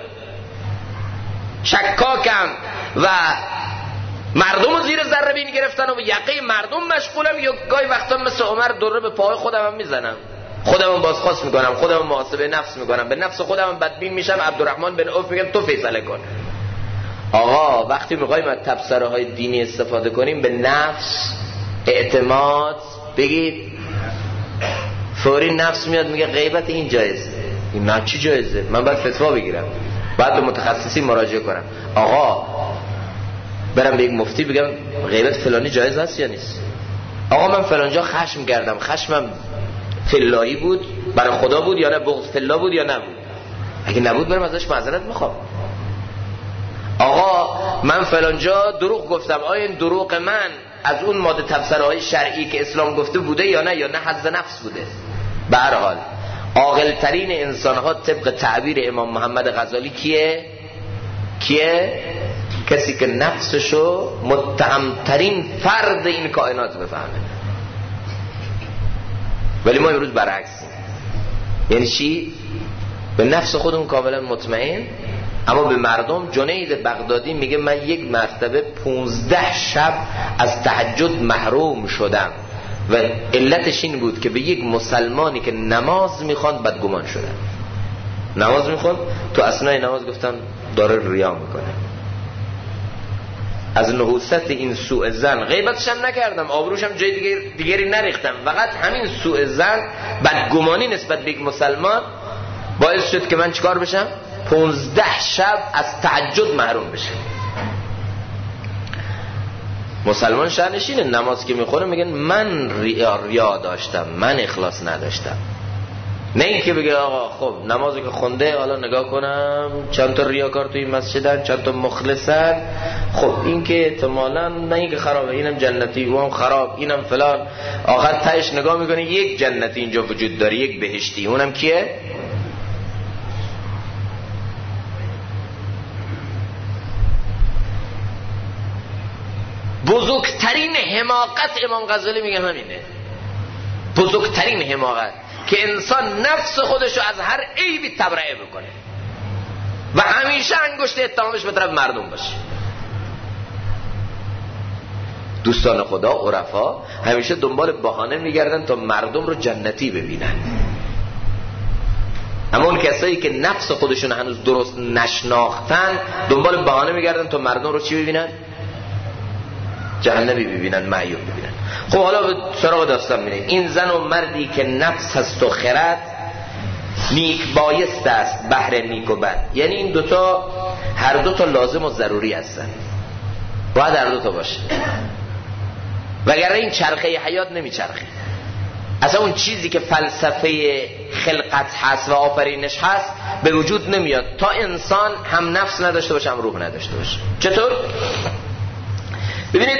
شکاکم و مردم رو زیر ذره بین گرفتن و به یقه مردم مشغولم، یا گاهی وقتا مثل عمر دره به پای خودم هم میزنم، خودم هم بازخواست میکنم، خودم هم محاسبه نفس میکنم، به نفس خودم هم بدبین میشم. عبدالرحمن بن عوف میگم تو فیصله کن. آقا وقتی میخوایم از تبصره های دینی استفاده کنیم، به نفس، اعتماد بگید، فوری نفس میاد میگه غیبت این جایزه، این نه چی جایزه، من باید فتوا بگیرم، باید به متخصصی مراجعه کنم. آقا برم به یک مفتی بگم غیبت فلانی جایز هست یا نیست؟ آقا من فلانجا خشم کردم، خشمم فلایی بود، برای خدا بود یا نه بغض فلا بود یا نبود؟ اگه نبود برم ازش معذرت میخوام. آقا من فلانجا دروغ گفتم، آیا این دروغ من از اون ماده تفسیرهای های شرعی که اسلام گفته بوده یا نه، یا نه حظ نفس بوده؟ به هر حال عاقل ترین انسان ها طبق تعبیر امام محمد غزالی کیه؟ کسی که نفسشو متهم ترین فرد این کائنات بفهمه. ولی ما امروز برعکسیم. یعنی چی؟ به نفس خودمون کاملا مطمئن، اما به مردم. جنید بغدادی میگه من یک مرتبه 15 شب از تهجد محروم شدم و علتش این بود که به یک مسلمانی که نماز میخواند بدگمان شدم. نماز میخواند، تو اثنای نماز گفتم داره ریا میکنه. از نحوست این سوء ظن، غیبتش هم نکردم، آبروش هم جای دیگری نریختم، فقط همین سوء ظن، بدگمانی نسبت به یک مسلمان باعث شد که من چیکار بشم؟ 15 شب از تهجد محروم بشم. مسلمان شأنشینه، نماز که میخونه میگن من ریا داشتم، من اخلاص نداشتم. نه این که بگه آقا خب نمازی که خونده حالا نگاه کنم چند تا ریاکار توی مسجدن، چند تا مخلصن، خب این که احتمالاً نه این که خرابه، اینم جنتی، اونم خراب، اینم فلان، آخر تهش نگاه میکنه یک جنتی اینجا وجود داره، یک بهشتی، اونم کیه؟ بزرگترین حماقت امام غزالی میگه همینه، بزرگترین حماقت، که انسان نفس خودشو از هر عیبی تبرئه بکنه و همیشه انگشت اتهامش به طرف مردم باشه. دوستان خدا، عرفا همیشه دنبال بهانه میگردن تا مردم رو جنتی ببینن، اما اون کسایی که نفس خودشون هنوز درست نشناختن دنبال بهانه میگردن تا مردم رو چی ببینن؟ جهنمی ببینن، معیوب ببینن. خب حالا به سراغ داستان میریم. این زن و مردی که نفس هست و خرد، نیک بایست است بهر نیک و بد. یعنی این دوتا هر دوتا لازم و ضروری هستن، باید هر دوتا باشه، وگرنه این چرخه حیات نمیچرخه. اصلا اون چیزی که فلسفه خلقت هست و آفرینش هست به وجود نمیاد تا انسان هم نفس نداشته باشه هم روح نداشته باشه. چطور؟ ببینید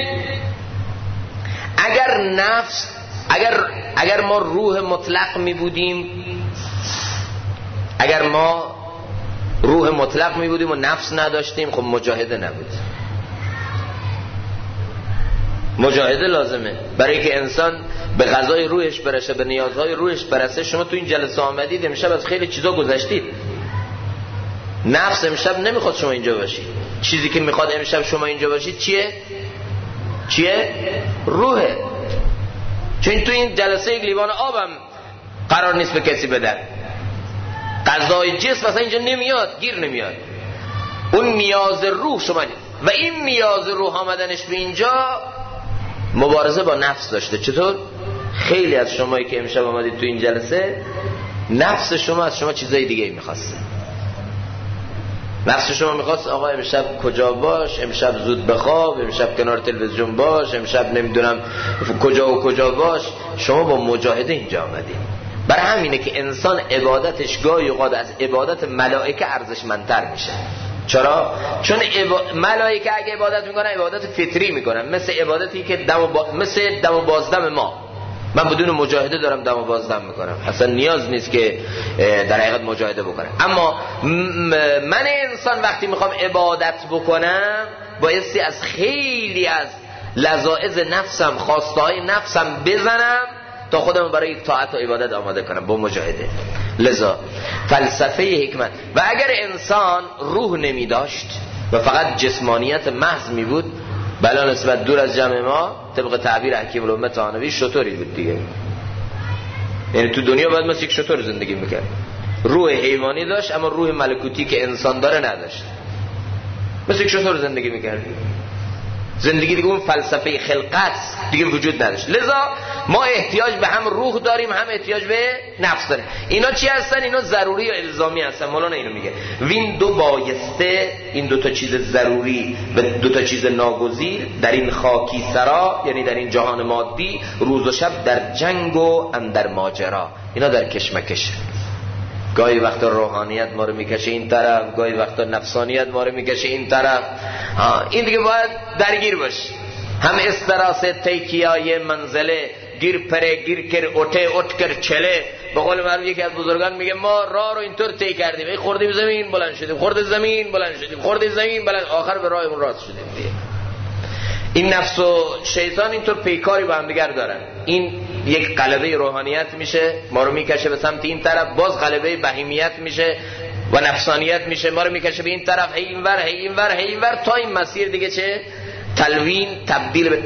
اگر ما روح مطلق می بودیم، اگر ما روح مطلق می بودیم و نفس نداشتیم، خب مجاهده نبود. مجاهده لازمه برای که انسان به غذای روحش برسه، به نیازهای روحش برسه. شما تو این جلسه آمدید، امشب از خیلی چیزا گذشتید. نفس امشب نمیخواد شما اینجا باشید، چیزی که میخواد امشب شما اینجا باشید چیه؟ روحه. چون تو این جلسه یک لیوان آبم قرار نیست به کسی بدن، غذای جسم مثلا اینجا نمیاد، گیر نمیاد. اون نیاز روح شما نیست و این نیاز روح آمدنش به اینجا مبارزه با نفس داشته. چطور؟ خیلی از شمایی که امشب آمدید تو این جلسه نفس شما از شما چیزای دیگه میخواسته. نفس شما میخواست آقا امشب کجا باش، امشب زود بخواب، امشب کنار تلویزیون باش، امشب نمیدونم کجا و کجا باش. شما با مجاهده اینجا آمدید. برای همینه که انسان عبادتش گاهی اوقات از عبادت ملائکه ارزشمندتر میشه. چرا؟ چون ملائکه اگه عبادت میکنن عبادت فطری میکنن، مثل عبادتی که مثل دم و بازدم ما. من بدون مجاهده دارم دم و بازدم میکنم، اصلا نیاز نیست که در حقیقت مجاهده بکنم. اما من انسان وقتی میخوام عبادت بکنم بایستی از خیلی از لذائذ نفسم، خواستهای نفسم بزنم تا خودم برای طاعت و عبادت آماده کنم با مجاهده. لذا فلسفه حکمت. و اگر انسان روح نمی داشت و فقط جسمانیت محض می بود، بلا نسبت دور از جمع ما طبق تعبیر حکیم الامه طحاوی شطوری بود دیگه. یعنی تو دنیا باید مثل یک شطور زندگی میکرد. روح حیوانی داشت اما روح ملکوتی که انسان داره نداشت، مثل یک شطور زندگی میکرد. زندگی دیگه اون فلسفه خلقت دیگه وجود نداشت. لذا ما احتیاج به هم روح داریم، هم احتیاج به نفس داریم. اینا چی هستن؟ اینا ضروری و الزامی هستن. مولانا اینو میگه وین دو بایسته، این دو تا چیز ضروری و دو تا چیز ناگزیر در این خاکی سرا، یعنی در این جهان مادی، روز و شب در جنگ و اندر ماجرا. اینا در کشمکش. گاهی وقتا روحانیت ما رو میکشه این طرف، گاهی وقتا نفسانیت ما رو میکشه این طرف. این دیگه باید درگیر باش. هم استراسه تیکیای منزله گیر پره گیر کر اوته اوت کر چله. به قول معروف یکی از بزرگان میگه ما راه رو اینطور طی کردیم، ای خوردیم زمین بلند شدیم، خورد زمین بلند شدیم، خورد زمین بلند، آخر به راهمون راست شدیم دیگه. این نفس و شیطان اینطور پیکاری با هم دیگر دارن. این یک غلبه روحانیت میشه، ما رو میکشه به سمت این طرف، باز غلبه بهیمیت میشه و نفسانیت میشه، ما رو میکشه به این طرف، هی اینور هی اینور هی اینور، تا این مسیر دیگه چه تلوین تبدیل به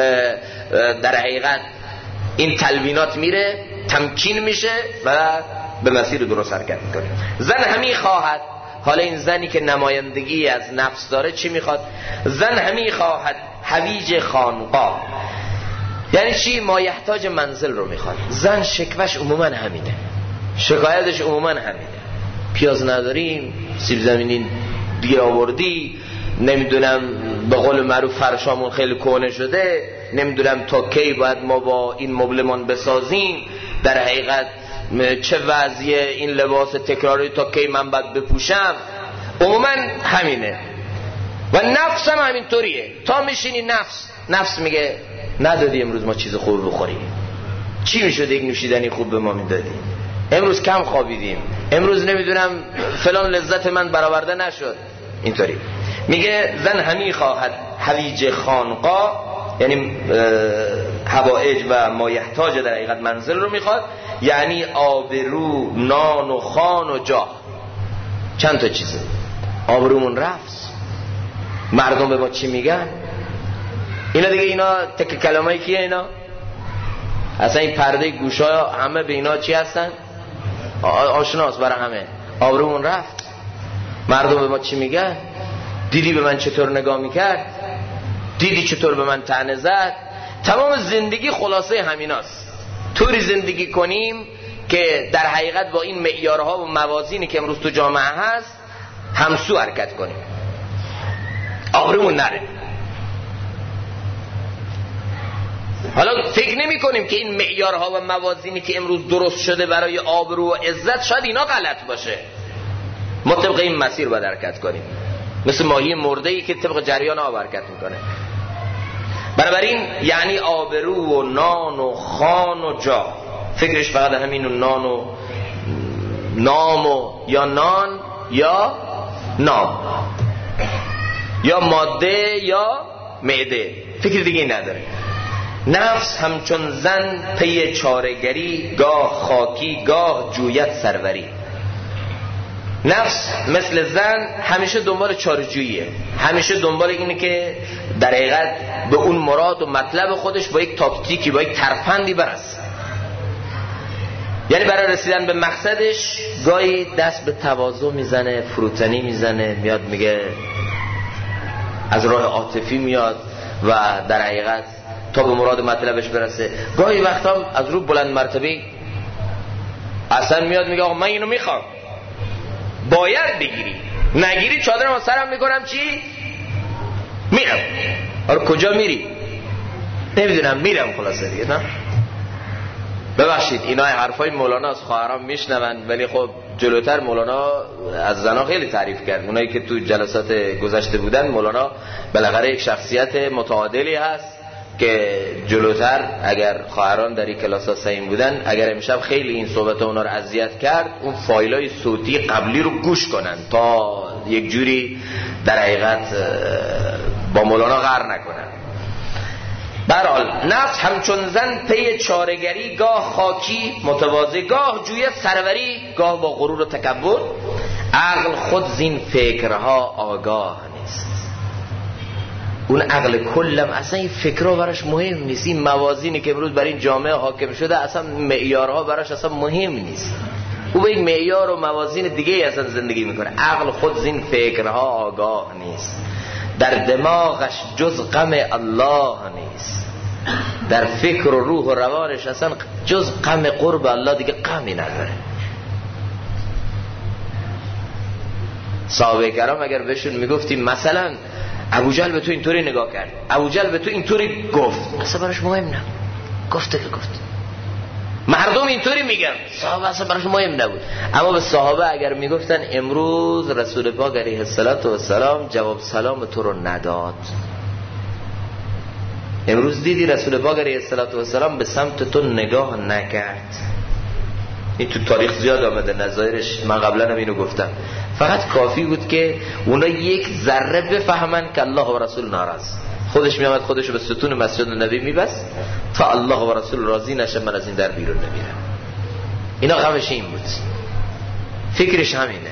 در حقیقت این تلوینات میره، تمکین میشه و به مسیر درست حرکت میکنه. زن همی خواهد، حالا این زنی که نمایندگی از نفس داره چی میخواد؟ زن همی خواهد حویج خانقاه. یعنی چی؟ مایحتاج منزل رو میخواد. زن شکوش عموما همینه، شکایتش عموما همینه. پیاز نداریم، سیب زمینی دیر آوردی، نمیدونم به قول معروف فرشامون خیلی کهنه شده، نمیدونم تا کی باید ما با این مبلمان بسازیم، در حقیقت چه وضعیه این لباس تکراری تا کی من باید بپوشم. عموما همینه. و نفس هم همینطوریه. تا میشینی نفس میگه ندادی امروز ما چیز خوب بخوریم، چی میشد یک نوشیدنی خوب به ما میدادی، امروز کم خوابیدیم، امروز نمیدونم فلان لذت من برآورده نشد. اینطوری میگه زن همی خواهد حویج خانقاه، یعنی حوائج و مایحتاج در حقیقت منزل رو میخواد، یعنی آبرو، نان و خان و جاه. چند تا چیزه. آبرومون رفت، مردم به ما چی میگن، اینا دیگه، اینا تک کلامایی کیه اینا؟ اصلا این پرده گوشا همه به اینا چی هستن؟ آشناست برای همه. آبرومون رفت، مردم به ما چی میگن، دیدی به من چطور نگاه میکرد، دیدی چطور به من طعنه زد. تمام زندگی خلاصه همیناست. طوری زندگی کنیم که در حقیقت با این معیارها و موازینی که امروز تو جامعه هست همسو حرکت کنیم، آبرومون نره. حالا فکر نمی کنیم که این معیارها و موازینی که امروز درست شده برای آبرو و عزت شاید اینا غلط باشه. ما طبق این مسیر باید حرکت کنیم، مثل ماهی مرده‌ای که طبق جریان آب حرکت میکنه. بنابراین یعنی آبرو و نان و خان و جا، فکرش فقط همین و نان و نام و یا نان یا نام یا ماده یا معده، فکر دیگه نداره. نفس همچون زن پی چارگری، گاه خاکی گاه جویت سروری. نفس مثل زن همیشه دنبال چارجوییه، همیشه دنبال اینه که در حقیقت به اون مراد و مطلب خودش با یک تاکتیکی، با یک ترفندی برسه. یعنی برای رسیدن به مقصدش گاهی دست به تواضع میزنه، فروتنی میزنه، میاد میگه از راه عاطفی میاد و در حقیقت تا به مراد مطلبش برسه. گاهی وقتا از رو بلند مرتبه اصلا میاد میگه آقا من اینو میخوام، باید بگیری، نگیری چادرم از سرم میکنم چی؟ میرم. آره کجا میری؟ نمیدونم، میرم خلاصه دیگه. نه ببخشید اینا حرفای مولانا از خواهرام میشنون، ولی خب جلوتر مولانا از زنا خیلی تعریف کرد. اونایی که تو جلسات گذشته بودن، مولانا بالاخره یک شخصیت متعادلی هست که جلوتر اگر خواهران در این کلاس ها سعیم بودن، اگر امشب خیلی این صحبت اونا رو اذیت کرد، اون فایلای صوتی قبلی رو گوش کنن تا یک جوری در حقیقت با مولانا غر نکنن. برحال نفس همچون زن پی چارگری، گاه خاکی متواضع، گاه جوی سروری، گاه با غرور و تکبر. عقل خود زین فکرها آگاه نیست. اون عقل کلم اصلا این فکرها براش مهم نیست. این موازینی که امروز برای این جامعه حاکم شده اصلا معیارها براش اصلا مهم نیست. او به یک معیار و موازین دیگه اصلا زندگی میکنه. عقل خود زین فکرها آگاه نیست. در دماغش جز غم الله نیست. در فکر و روح و روانش اصلا جز غم قرب الله دیگه غمی نداره. صحابه کرام اگر بهشون میگفتیم مثلا ابوجهل به تو اینطوری نگاه کرد، ابوجهل به تو اینطوری گفت، اصلا براش مهم نه، گفته که گفت. مردم اینطوری میگن، صحابه اصلا براش مهم نبود. اما به صحابه اگر میگفتن امروز رسول پاک علیه السلام جواب سلام تو رو نداد، امروز دیدی رسول پاک علیه السلام به سمت تو نگاه نکرد. این تو تاریخ زیاد آمده نظایرش، من قبلا هم اینو گفتم. فقط کافی بود که اونا یک ذره بفهمن که الله و رسول ناراض. خودش میامد خودشو به ستون مسجد نبی میبست تا الله و رسول راضی نشه من از این در بیرون نمیرم. اینا غمش این بود، فکرش همینه.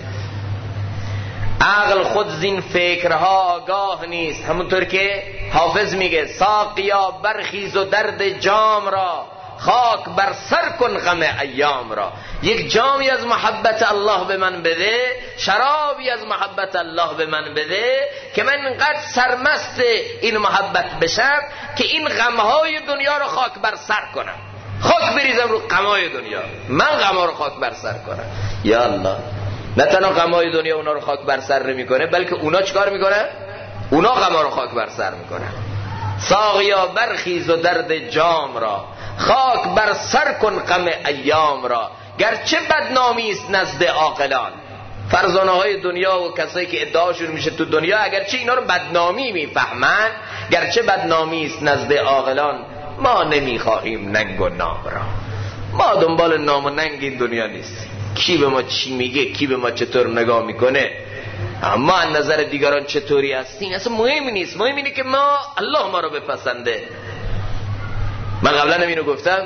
عقل خود زین فکرها آگاه نیست. همونطور که حافظ میگه ساقیا برخیز و درد جام را، خاک بر سر کن غم ایام را. یک جامی از محبت الله به من بده، شرابی از محبت الله به من بده که من اینقدر سرمست این محبت بشم که این غمهای دنیا رو خاک بر سر کنم، خاک بریزم رو غمهای دنیا، من غمها رو خاک بر سر کنم. یا الله، نه تنها غمهای دنیا اونا رو خاک بر سر نمیکنه، بلکه اونا چیکار میکنه؟ اونا غمها رو خاک بر سر میکنن. ساقیا برخیز و درد جام را، خاک بر سر کن غم ایام را. گرچه بدنامی است نزد عاقلان، فرزانه های دنیا و کسایی که ادعاشون میشه تو دنیا، اگرچه اینا رو بدنامی میفهمن، گرچه بدنامی است نزد عاقلان، ما نمیخواهیم ننگ و نام را. ما دنبال نام و ننگ این دنیا نیست. کی به ما چی میگه، کی به ما چطور نگاه میکنه، اما از نظر دیگران چطوری هستیم اصلا مهم نیست. مهم اینه که ما الله ما رو بپسنده. من قبلا اینو گفتم،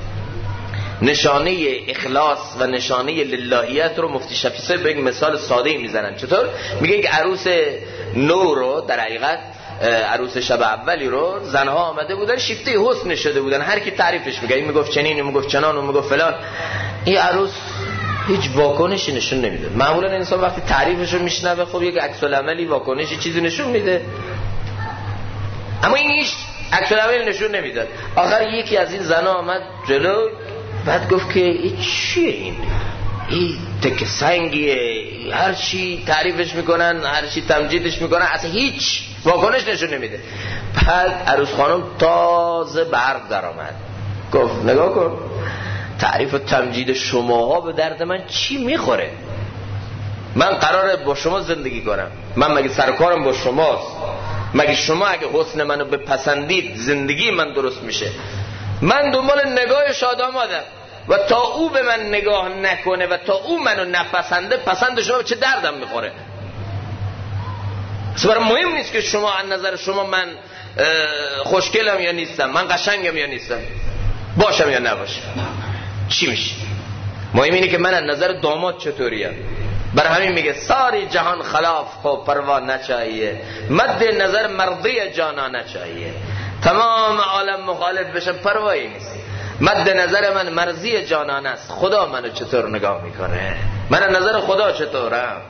نشانه اخلاص و نشانه للهیت رو مفتی شفیع صاحب به یک مثال ساده میزنن. چطور؟ میگه یک عروس نو رو، در حقیقت عروس شب اولی رو، زنها آمده بودن شیفته حسن شده بودن، هر کی تعریفش میگه، این میگفت چنین، این میگفت چنان، اون میگفت فلان. این عروس هیچ واکنشی نشون نمیده. معمولا انسان وقتی تعریفش رو میشنوه خب یک عکس العملی، واکنشی، چیزی نشون میده، اما این هیچ عکس العملی نشون نمیداد. آخر یکی از این زنها آمد جلو، بعد گفت که این چیه، این تک سنگیه، هر چی تعریفش میکنن، هر چی تمجیدش میکنن، اصلا هیچ واکنش نشون نمیده. بعد عروس خانم تازه برق در آمد، گفت نگاه کن، تعریف و تمجید شماها به درد من چی میخوره؟ من قراره با شما زندگی کنم، من مگه سرکارم با شماست؟ مگه شما اگه حسن منو بپسندید زندگی من درست میشه؟ من دنبال نگاه شادام آدم و تا او به من نگاه نکنه و تا او منو نپسنده، پسند شما چه دردم میخوره؟ اصلا مهم نیست که شما از نظر شما من خوشگلم یا نیستم، من قشنگم یا نیستم، باشم یا نباشم، چی میشه؟ مهم اینه که من از نظر داماد چطوریم. برای همین میگه ساری جهان خلاف خو پروا نچاییه، مد نظر مرضی جانا نچاییه. تمام عالم مخالف بشه پروایی نیست، مد نظر من مرضی جانان است. خدا منو چطور نگاه میکنه، من از نظر خدا چطورم.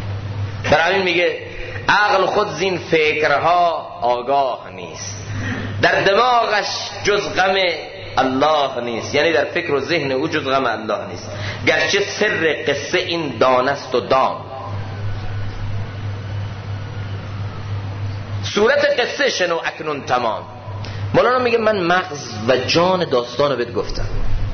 برای همین میگه عقل خود زین فکرها آگاه نیست. در دماغش جز غم الله نیست، یعنی در فکر و ذهن او جز غم الله نیست، گرچه سر قصه این دانست و دان. صورت قصه شنو اکنون تمام. مولانا میگه من مغز و جان داستان رو بهت گفتم.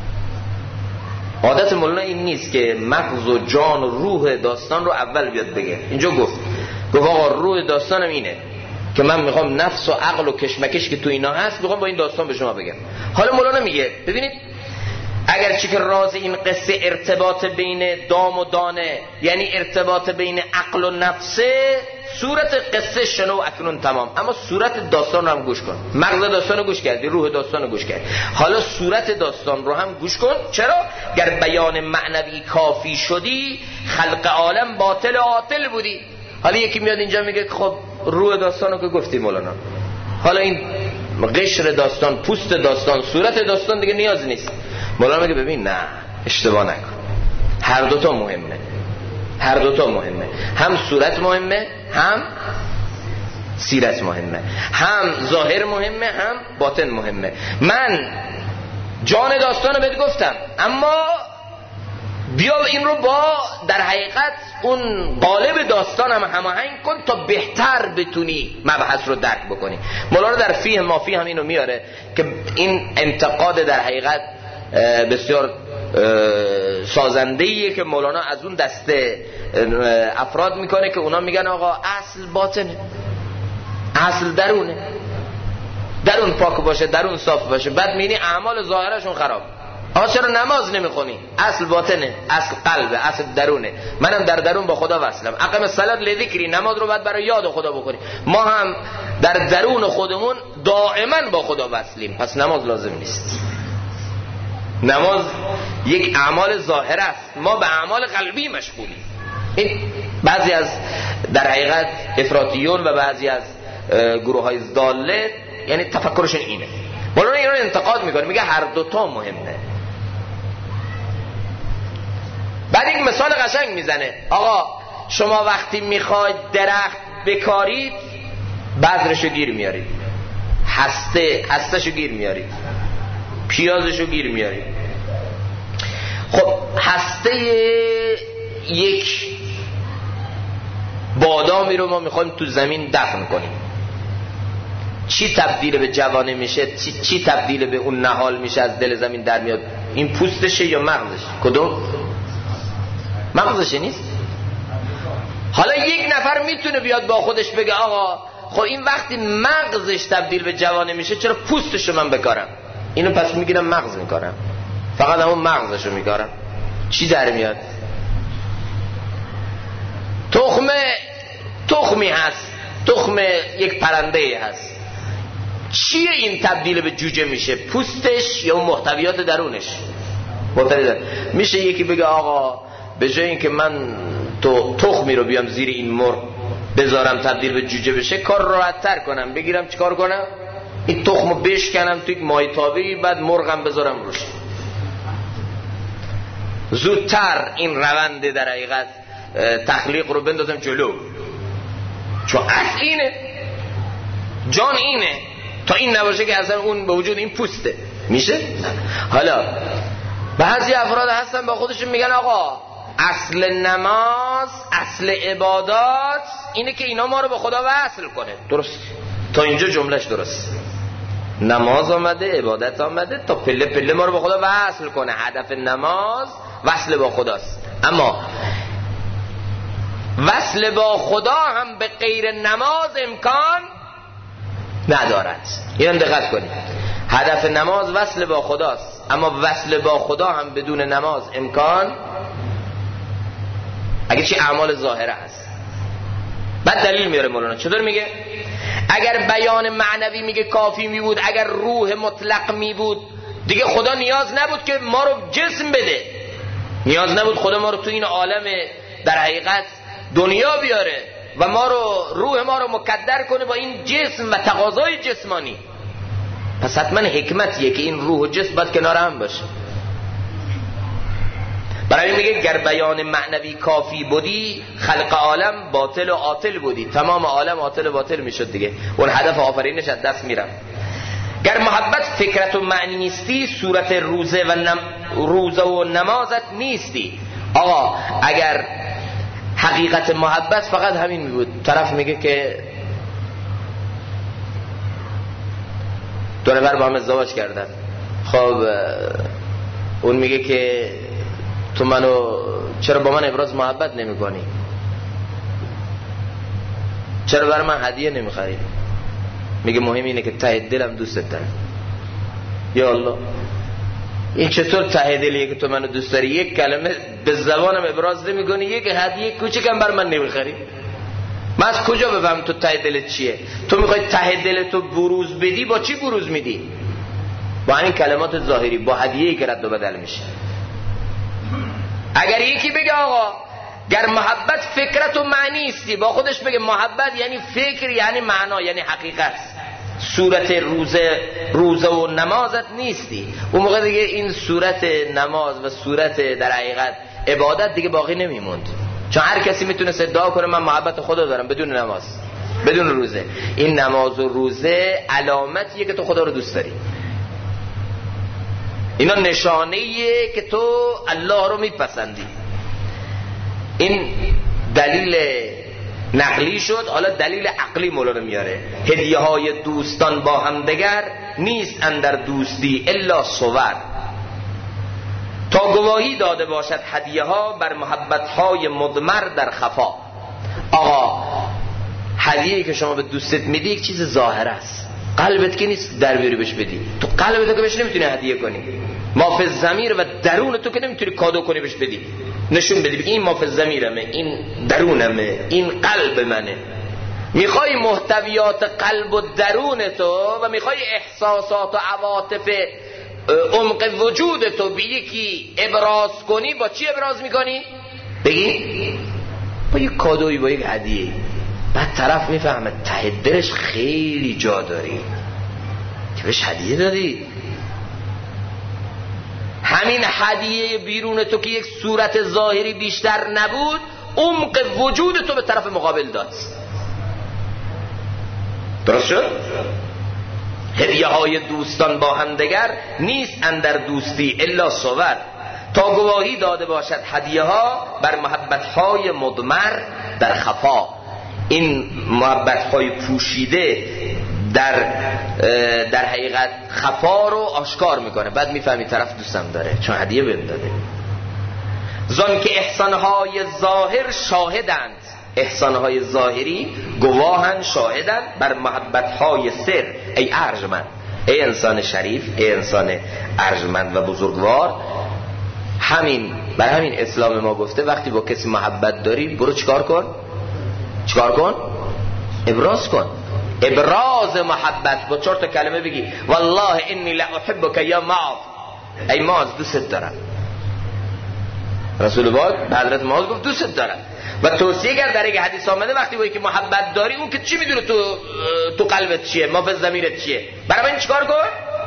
عادت مولانا این نیست که مغز و جان و روح داستان رو اول بیاد بگه. اینجا گفت آقا روح داستانم اینه که من میخوام نفس و عقل و کشمکش که تو اینا هست میخوام با این داستان به شما بگم. حالا مولانا میگه ببینید اگر چی که راز این قصه ارتباط بین دام و دانه، یعنی ارتباط بین عقل و نفسه، صورت قصه شنو اکنون تمام. اما صورت داستان رو هم گوش کن. مغز داستان رو گوش کردی، روح داستان رو گوش کردی، حالا صورت داستان رو هم گوش کن. چرا؟ گر بیان معنوی کافی شدی، خلق عالم باطل عاطل بودی. حالا یکی میاد اینجا میگه خب روح داستان رو که گفتی مولانا، حالا این قشر داستان، پوست داستان، صورت داستان دیگه نیاز نیست. مولانا میگه ببین نه، اشتباه نکن، هر دوتا مهمه، هر دوتا مهمه. هم صورت مهمه، هم سیرت مهمه، هم ظاهر مهمه، هم باطن مهمه. من جان داستان رو بهت گفتم، اما بیا این رو با در حقیقت اون قالب داستان هم هماهنگ کن تا بهتر بتونی مبحث رو درک بکنی. مولانا در فیه مافی هم اینو میاره که این انتقاد در حقیقت بسیار سازندهیه که مولانا از اون دسته افراد میکنه که اونا میگن آقا اصل باطنه، اصل درونه، درون پاک باشه، درون صاف باشه، بعد میبینی اعمال ظاهرشون خراب. آقا چرا نماز نمیخونی؟ اصل باطنه، اصل قلبه، اصل درونه. منم در درون با خدا وصلم. اقم الصلاة لذکری، نماز رو باید برای یاد خدا بخونی. ما هم در درون خودمون دائما با خدا وصلیم، پس نماز لازم نیست. نماز یک اعمال ظاهر است، ما به اعمال قلبی مشغولیم. این بعضی از در حقیقت افراطیون و بعضی از گروه های ضاله یعنی تفکرشون اینه. مولانا این رو انتقاد میکنه، میگه هر دوتا مهمه. بعد یک مثال قشنگ میزنه، آقا شما وقتی میخواید درخت بکارید بذرشو گیر میارید، هستهشو گیر میارید، پیازشو گیر میارید. خب هسته یک بادامی رو ما میخوایم تو زمین دفن کنیم، چی تبدیل به جوانه میشه؟ چی تبدیل به اون نهال میشه از دل زمین در میاد؟ این پوستشه یا مغزش؟ کدوم؟ مغزشه نیست؟ حالا یک نفر میتونه بیاد با خودش بگه آقا خب این وقتی مغزش تبدیل به جوانه میشه چرا پوستشو من بکارم؟ اینو پس میگیرم مغز میکارم، فقط همون مغزشو میکارم. چی در میاد؟ تخمی هست، تخم یک پرنده هست. چیه این تبدیل به جوجه میشه؟ پوستش یا محتویات درونش؟ میشه یکی بگه آقا به جای اینکه من تخمی رو بیام زیر این مرغ بذارم تبدیل به جوجه بشه، کار راحت تر کنم، بگیرم چیکار کنم؟ این تخمو بشکنم توی مایتابی، بعد مرغم بذارم روش. زودتر این روند در حقیقت تخلیق رو بندازم جلو، چون اصل اینه، جان اینه، تا این نباشه که اصلا اون به وجود این پوسته میشه. حالا بعضی افراد هستن با خودشون میگن آقا اصل نماز، اصل عبادات اینه که اینا ما رو به خدا وصل کنه. درست، تا اینجا جملهش درست. نماز آمده، عبادت آمده تا پله پله ما رو به خدا وصل کنه. هدف نماز وصل با خداست، اما وصل با خدا هم به غیر نماز امکان ندارد. اینم دقت کنید، هدف نماز وصل با خداست، اما وصل با خدا هم بدون نماز امکان، اگه چی اعمال ظاهره هست. بعد دلیل میاره مولانا، چطور میگه؟ اگر بیان معنوی میگه کافی میبود، اگر روح مطلق میبود دیگه خدا نیاز نبود که ما رو جسم بده، نیاز نبود خدا ما رو تو این عالم در حقیقت دنیا بیاره و ما رو روح ما رو مکدر کنه با این جسم و تقاضای جسمانی. پس حتما حکمتیه که این روح و جسم باید کنار هم باشه. برای میگه گر بیان معنوی کافی بودی، خلق عالم باطل و عاطل بودی، تمام عالم عاطل و باطل میشد دیگه، اون هدف آفرینش از دست میرم. گر محبت فکرت و معنی نیستی صورت روزه و نمازت نیستی. آقا اگر حقیقت محبت فقط همین بود، طرف میگه که دو نفر با هم ازدواج کردن، خب اون میگه که تو منو چرا با من ابراز محبت نمی کنی؟ چرا برای من هدیه نمیخری؟ میگه مهم اینه که ته دلم دوستت دارم. یا الله، این چطور ته دلیه که تو منو دوست داری، یک کلمه به زبانم ابراز نمی کنی، یک هدیه کوچیکم بر من نمیخری؟ من از کجا بفهم تو ته دلت چیه؟ تو میخوای ته دلتو بروز بدی، با چی بروز میدی؟ با همین کلمات ظاهری، با هدیه‌ای که رد و بدل میشه. اگر یکی بگه آقا گر محبت فکرت و معنی استی، با خودش بگه محبت یعنی فکر، یعنی معنا، یعنی حقیقت، صورت روزه و نمازت نیستی، اون موقع دیگه این صورت نماز و صورت در حقیقت عبادت دیگه باقی نمیموند. چون هر کسی میتونه ادعا کنه من محبت خدا دارم بدون نماز بدون روزه. این نماز و روزه علامتیه که تو خدا رو دوست داری، اینا نشانه‌ایه که تو الله رو میپسندی. این دلیل نقلی شد. حالا دلیل عقلی مولانا میاره: هدیه های دوستان با همدیگر نیست اندر دوستی الا صور، تا گواهی داده باشد هدیه ها بر محبت های مضمر در خفا. آقا هدیه‌ای که شما به دوستت میدی یک چیز ظاهر است، قلبت که نیست در بیاری بهش بدی. تو قلبت که بهش نمیتونی هدیه کنی، ما فی الضمیر و درون تو که نمیتونی کادو کنی بهش بدی، نشون بدی این ما فی الضمیرمه، این درونمه، این قلب منه. میخوای محتویات قلب و درون تو و میخوای احساسات و عواطف عمق وجود تو به یکی ابراز کنی، با چی ابراز میکنی؟ بگی با یک کادویی، با یک هدیه. بعد طرف میفهمه ته دلش خیلی جا داری که بهش هدیه دادی. همین هدیه بیرون تو که یک صورت ظاهری بیشتر نبود، عمق وجود تو به طرف مقابل داد. درست شد؟ هدیه های دوستان با همدیگر نیست اندر دوستی الا صور، تا گواهی داده باشد هدیه ها بر محبت های مضمر در خفا. این محبت های پوشیده در حقیقت خفا رو آشکار میکنه، بعد میفهمی طرف دوستم داره چون هدیه بهم داده. زان که احسانهای ظاهر شاهدند، احسانهای ظاهری گواهن شاهدند بر محبتهای سر. ای ارجمند، ای انسان شریف، ای انسان ارجمند و بزرگوار، برای همین اسلام ما گفته وقتی با کسی محبت داری برو چیکار کن؟ ابراز کن. ابراز محبت با 4 کلمه بگی والله انی لاحبک یا معاذ، ای معاذ دوست دارم. رسول الله به حضرت معاذ گفت دوست دارم. و توصیه کرد در یک حدیث آمده وقتی با یکی محبت داری، اون که چی میدونه تو قلبت چیه، ما فی ضمیرت چیه، برای من چیکار کن؟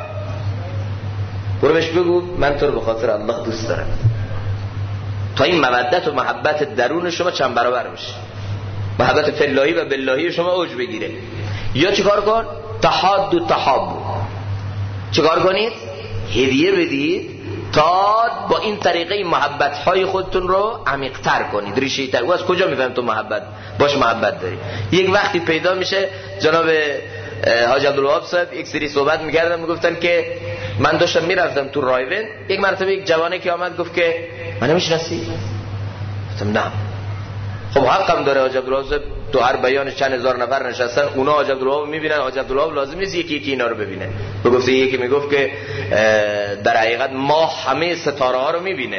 برو بهش بگو من تو رو به خاطر الله دوست دارم، تا این مودت و محبت درون شما چند برابر بشه، محبت فلهی و باللهی شما اوج بگیره. یا چیکار کن؟ تحاد و تحاب. چیکار کنید؟ هدیه بدید تا با این طریقه محبت های خودتون رو عمیق تر کنید، ریشه تر. و از کجا میفهم تو محبت داری؟ یک وقتی پیدا میشه، جناب حاج عبدالوهاب صاحب یک سری صحبت میکردن، میگفتن که من داشتم میرفتم تو رایون، یک مرتبه یک جوانه که آمد گفت که من نمیشناسی؟ گفتم نه. خب حقم داره، حاج عبدالوهاب صاحب تو هر بیان چند هزار نفر نشستن، اونا حاج عبدالوهاب میبینن، حاج عبدالوهاب لازم نیست یکی اینا رو ببینه. گفت یکی میگفت که در حقیقت ماه همه ستاره ها رو میبینه،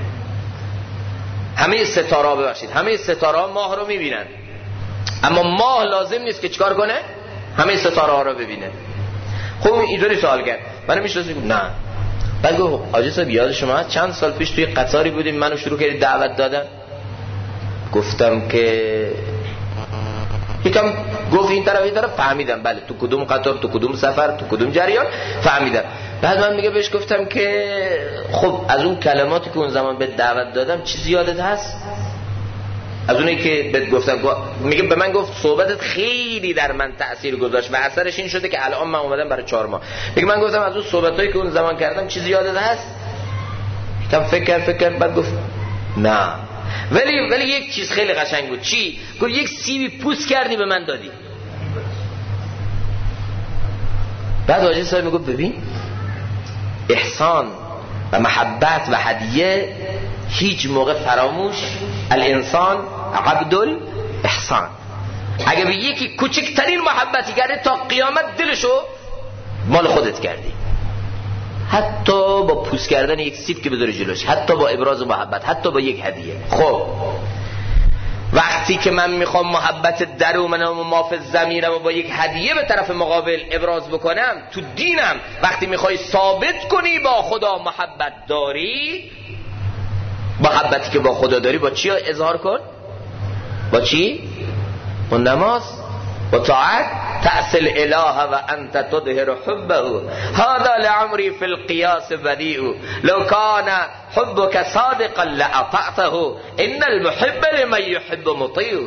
همه ستاره ها همه ستاره ها ماه رو میبینن، اما ماه لازم نیست که چیکار کنه؟ همه ستاره ها رو ببینه. خب اینطوری سوال کرد، منو میشناسی؟ گفت نه. بعد گفت حاجی صاحب یاد شما چند سال پیش توی قطاری بودیم منو شروع کردید دعوت دادن؟ گفتم که یکم گفت این طرف فهمیدم، بله تو کدوم قطار، تو کدوم سفر، تو کدوم جریان فهمیدم. بعد من میگه بهش گفتم که خب از اون کلماتی که اون زمان به دعوت دادم چیزی یادت هست؟ از اونایی که بهت گفتم، میگه به من گفت صحبتت خیلی در من تأثیر گذاشت و اثرش این شده که الان من اومدم برای 4 ماه. میگه من گفتم از اون صحبتایی که اون زمان کردم چیزی یادت هست؟ گفتم فکر کرد، بعد گفت نه، ولی یک چیز خیلی قشنگ بود. چی؟ گفت یک سیبی پوست کردی به من دادی. بعد حاجی صاحب میگه ببین احسان و محبت و هدیه هیچ موقع فراموش، الانسان عبد الاحسان. اگه به یکی کوچکترین محبتی کردی تا قیامت دلشو مال خودت کردی، حتی با پوست کردن یک سیب که بذاری جلوش، حتی با ابراز محبت، حتی با یک هدیه. خب وقتی که من میخوام محبت درونم و مافز ضمیرم و با یک هدیه به طرف مقابل ابراز بکنم تو دینم، وقتی میخوای ثابت کنی با خدا محبت داری، محبتی که با خدا داری با چی اظهار کن؟ با چی؟ با نماز، با طاعت. تأصل اله و انت تظهر حبه هذا لعمری فی القیاس بدیع لو کان حبك صادقا لأطعته ان المحب لمن يحب مطیع.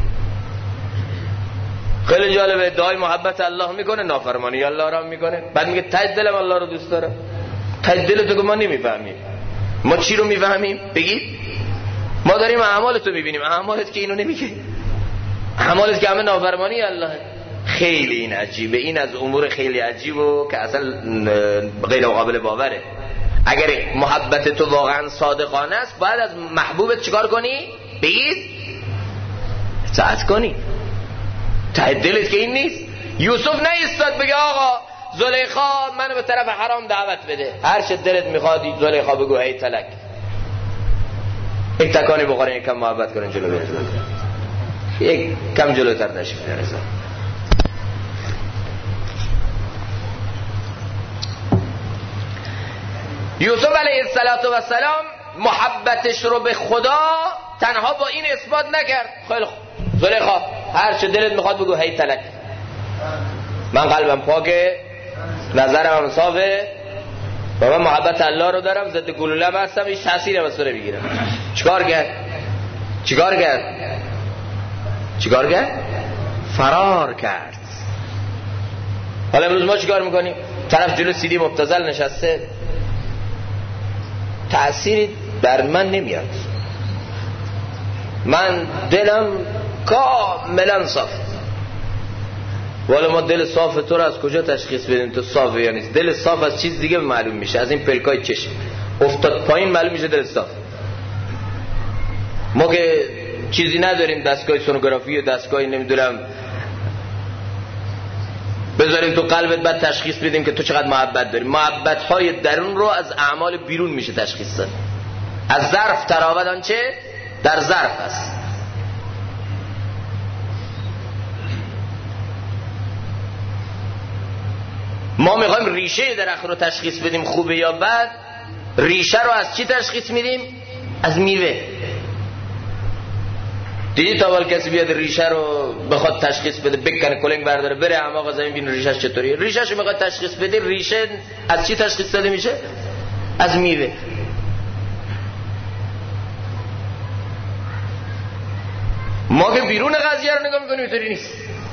خیلی جالبه، ادعای محبت الله میکنه، نافرمانی الله را میکنه، بعد میگه ته دلم الله رو دوست دارم. ته دل تو ما نمیفهمیم. ما چی رو میفهمیم؟ بگید. ما داریم اعمال تو میبینیم، اعمالت که اینو نمیگه، اعمالت که همه نافرمانی الله. خیلی این عجیبه، این از امور خیلی عجیبه که اصلا غیر قابل باوره. اگر محبت تو واقعا صادقانه است، باید از محبوبت چیکار کنی؟ بگید اطاعت کنی. ته دلت که این نیست. یوسف نایستاد بگه آقا زلیخا منو به طرف حرام دعوت بده، هر چه دلت میخواد زلیخا بگو هی تلک، یک تکانی بخورین، یک کم محبت کنین، جلو برید، یک کم جلوتر تشریف بیارید. یوسف علیه السلام محبتش رو به خدا تنها با این اثبات نکرد. خیلی خوب زلیخا هر چه دلت میخواد بگو هی تلک، من قلبم پاکه، نظرم هم صافه و من محبت الله رو دارم، ضد گلوله بستم، هیچ تأثیری هم از تو نمیگیرم. چیکار کرد؟ فرار کرد. حالا امروز ما چیکار میکنیم؟ طرف جلو سیدی مبتذل نشسته، تأثیری در من نمیاد، من دلم کاملا صاف. والا ما دل صاف تو رو از کجا تشخیص بدیم تو صافه یا نیست؟ دل صاف از چیز دیگه معلوم میشه، از این پلکای چشم افتاد پایین معلوم میشه دل صاف. ما که چیزی نداریم، دستگاه سونوگرافی و دستگاهی نمیدونم بذاریم تو قلبت بعد تشخیص بدیم که تو چقدر محبت داری. محبت های درون رو از اعمال بیرون میشه تشخیص داد. از ظرف تراود آنچه در ظرف است. ما میخوایم ریشه درخت رو تشخیص بدیم خوبه یا بد. ریشه رو از چی تشخیص میدیم؟ از میوه. دیدی تا اول کسی بیاد ریشه رو بخواد تشخیص بده، بکنه کلنگ برداره بره اعماق زمین ببین ریشهش چطوریه. ریشهش رو میخواد تشخیص بده، ریشه از چی تشخیص داده میشه؟ از میوه. ما که بیرون قضیه رو نگاه میکنیم اینطوری نیست.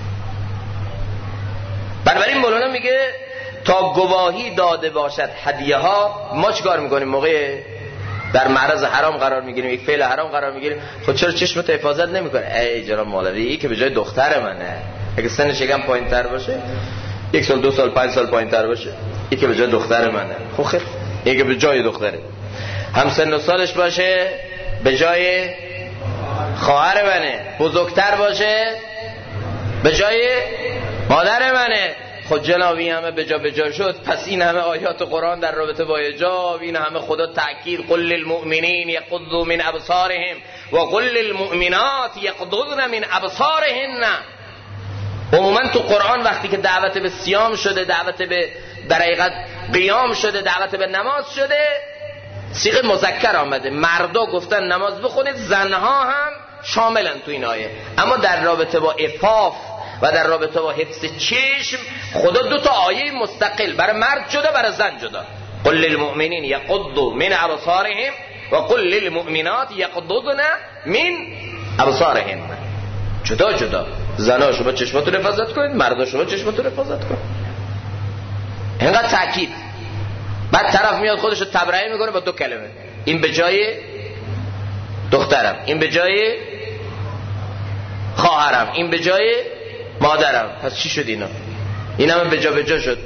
بنابراین مولانا میگه تا گواهی داده باشد هدیه ها، ما چیکار میکنیم موقع در معرض حرام قرار میگیریم، یک فعل حرام قرار میگیریم؟ خود چرا چشمت حفاظت نمیکنه؟ ای جناب مولوی که به جای دختر منه، اگه سنش یکم پایینتر باشه، 1 سال 2 سال 5 سال پایینتر باشه، این که به جای دختر منه. خب خیر، این که به جای دختره. هم سن و سالش باشه به جای خواهر منه، بزرگتر باشه به جای مادر منه. خود جنابی همه به جا شد، پس این همه آیات قرآن در رابطه با حجاب، این همه خدا تأکید قل للمؤمنین یغضوا من ابصارهم و قل للمؤمنات یغضضن من ابصارهن. عموما تو قرآن وقتی که دعوت به صیام شده، دعوت به در حقیقت قیام شده، دعوت به نماز شده، صیغه مذکر آمده. مردا گفتن نماز بخونید، زنها هم شاملن تو این آیه. اما در رابطه با عفاف و در رابطه با حفظ چشم خدا 2 تا آیه مستقل برای مرد جدا برای زن جدا. قل للمؤمنین یغضوا من ابصارهم و قل للمؤمنات یغضضن من ابصارهن، جدا جدا. زنا شما چشماتون حفاظت کنید، مردا شما چشماتون حفاظت کنید. اینقدر تاکید. بعد طرف میاد خودشو تبرئه میکنه با 2 کلمه، این به جای دخترم، این به جای خواهرم، این به جای مادرم. پس چی شد اینا؟ این همه به جا شد.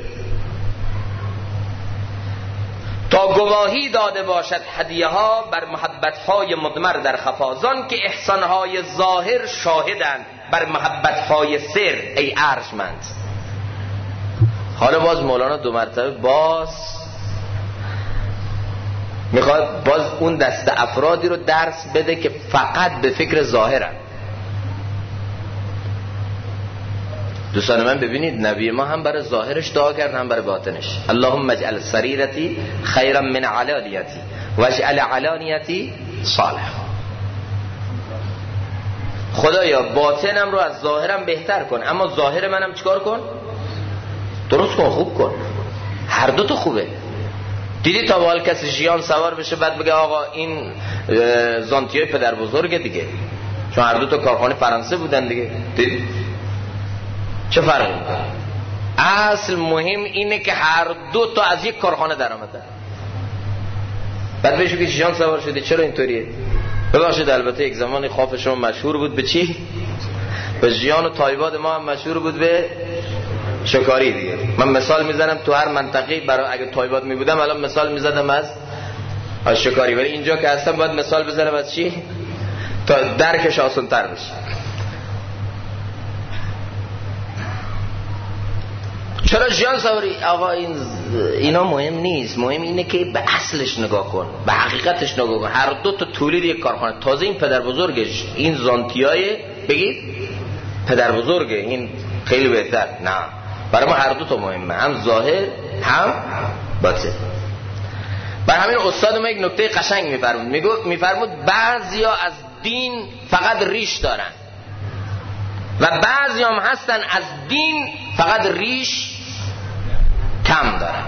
تا گواهی داده باشد هدیه ها بر محبت های مضمر در خفازان، که احسان های ظاهر شاهدند بر محبت های سر ای ارجمند. حالا باز مولانا 2 مرتبه باز میخواد باز اون دست افرادی رو درس بده که فقط به فکر ظاهرن. دوستان من ببینید نبی ما هم برای ظاهرش دعا کرد هم برای باطنش. اللهم اجعل سریرتی خیرا من علانیتی و اجعل علانیتی صالح. خدایا باطنم رو از ظاهرم بهتر کن، اما ظاهر منم چیکار کن؟ درست کن، خوب کن. هر دو تا خوبه. دیدی تا حال کسی ژیان سوار بشه بعد بگه آقا این زانتیای پدر بزرگه دیگه، چون هر دو تا کارخانه فرانسه بودن دیگه. دیدی چه فرقی میکنه؟ اصل مهم اینه که هر دو تا از یک کارخانه در آمدن. بعد بهش بگی ژیان سوار شدی چرا اینطوریه؟ ببخشید البته یک زمانی خواب شما مشهور بود به چی؟ به ژیان و تایباد، ما هم مشهور بود به شکاری دیگه. من مثال میزنم تو هر منطقه، برای اگه تایباد میبودم الان مثال میزدم از شکاری، ولی اینجا که هستم باید مثال بزنم از چی؟ تا درکش آسان تر بشه. چرا ژیان سواری؟ آقا اینا مهم نیست، مهم اینه که به اصلش نگاه کن، به حقیقتش نگاه کن. هر دو تا تولید یک کارخانه. تازه این پدر بزرگش، این زانتیای بگید پدر بزرگه، این خیلی بهتر. نه، برای ما هر دو تا مهمه، هم ظاهر هم باطن. برای همین استاد ما یک نکته قشنگ میفرمود بعضیا از دین فقط ریش دارن و بعضی هم هستن از دین فقط ریش کم دارن.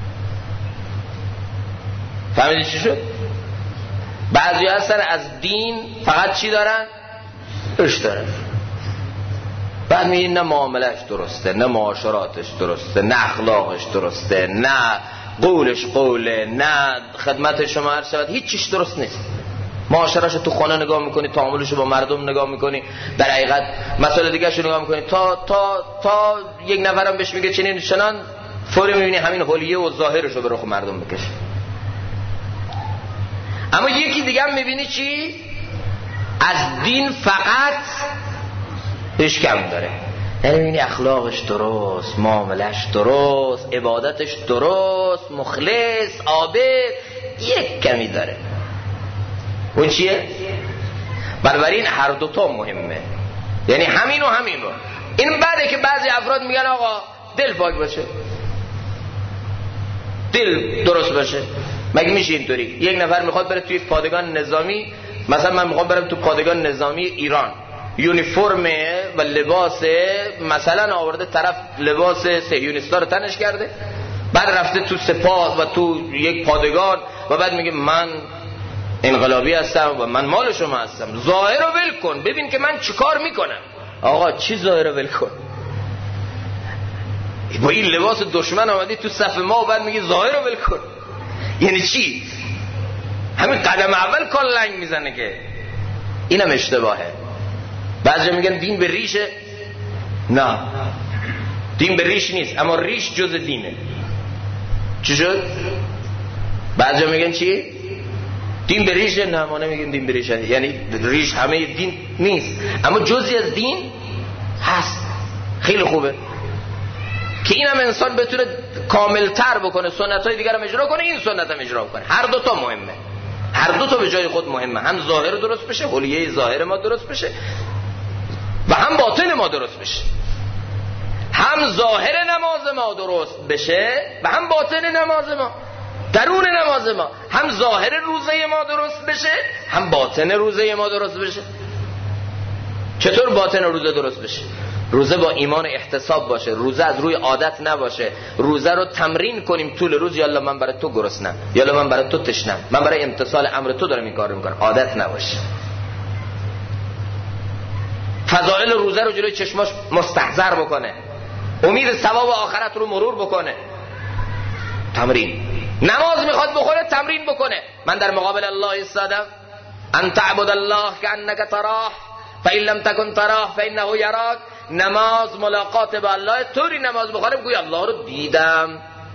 فهمیدی چی شد؟ بعضی هستن از دین فقط چی دارن؟ ریش دارن. بعد میگین نه معاملش درسته، نه معاشراتش درسته، نه اخلاقش درسته، نه قولش قوله، نه خدمت شما هر شود، هیچ چیش درست نیست. معاشره‌شو تو خانه نگاه میکنی، تعاملشو با مردم نگاه میکنی، در حقیقت مسائل دیگه شو نگاه میکنی، تا یک نفرم بهش میگه چنین چنان، فوری میبینی همین حلیه و ظاهرشو به رخ مردم میکشه. اما یکی دیگه هم میبینی چی؟ از دین فقط هیچ کم داره، یعنی میبینی اخلاقش درست، معاملش درست، عبادتش درست، مخلص، عابد، یک کمی داره. اون چیه؟ بنابراین هر دوتا مهمه، یعنی همین و همینو. این بعده که بعضی افراد میگن آقا دل پاک باشه، دل درست باشه. مگه میشه اینطوری؟ یک نفر میخواد بره توی پادگان نظامی، مثلا من میخوام برم تو پادگان نظامی ایران، یونیفرم و لباس مثلا آورده، طرف لباس صهیونیستا رو تنش کرده، بعد رفته تو سپاه و تو یک پادگان و بعد میگه من انقلابی هستم و من مال شما هستم. ظاهر رو ول کن، ببین که من چیکار میکنم. آقا چی ظاهر رو ول کن؟ با این لباس دشمن آمدی تو صف ما و بعد میگی ظاهر رو ول کن، یعنی چی؟ همین قدم اول کلنگ میزنه که اینم اشتباهه. بعضی میگن دین به ریشه، نه دین به ریش نیست، اما ریش جز دینه. چی شد؟ بعضی میگن چی؟ دین به ریشه، نه ما نمیگیم دین به ریشه، یعنی ریش همه دین نیست اما جزئی از دین هست. خیلی خوبه که اینم انسان بتونه کاملتر بکنه، سنت‌های دیگر هم اجرا کنه، این سنت هم اجرا کنه. هر دو تا مهمه، هر دو تا به جای خود مهمه. هم ظاهر درست بشه، حلیه ظاهر ما درست بشه و هم باطن ما درست بشه. هم ظاهر نماز ما درست بشه و هم باطن نماز ما، درون نماز ما. هم ظاهر روزه ما درست بشه، هم باطن روزه ما درست بشه. چطور باطن روزه درست بشه؟ روزه با ایمان احتساب باشه، روزه از روی عادت نباشه. روزه رو تمرین کنیم طول روز، یالا من برای تو گرسنم، یالا من برای تو تشنم، من برای امتثال امر تو دارم این کار رو میکنم، عادت نباشه. فضائل روزه رو جلوی چشماش مستحضر بکنه، امید ثواب آخرت رو مرور بکنه. تمرین. نماز میخواد بخونه، تمرین بکنه. من در مقابل الله ایستادم، ان تعبد الله کانک تراه فان لم تکن تراه فانه یراک. نماز ملاقات با الله، طوری نماز بخونم گویا الله رو دیدم،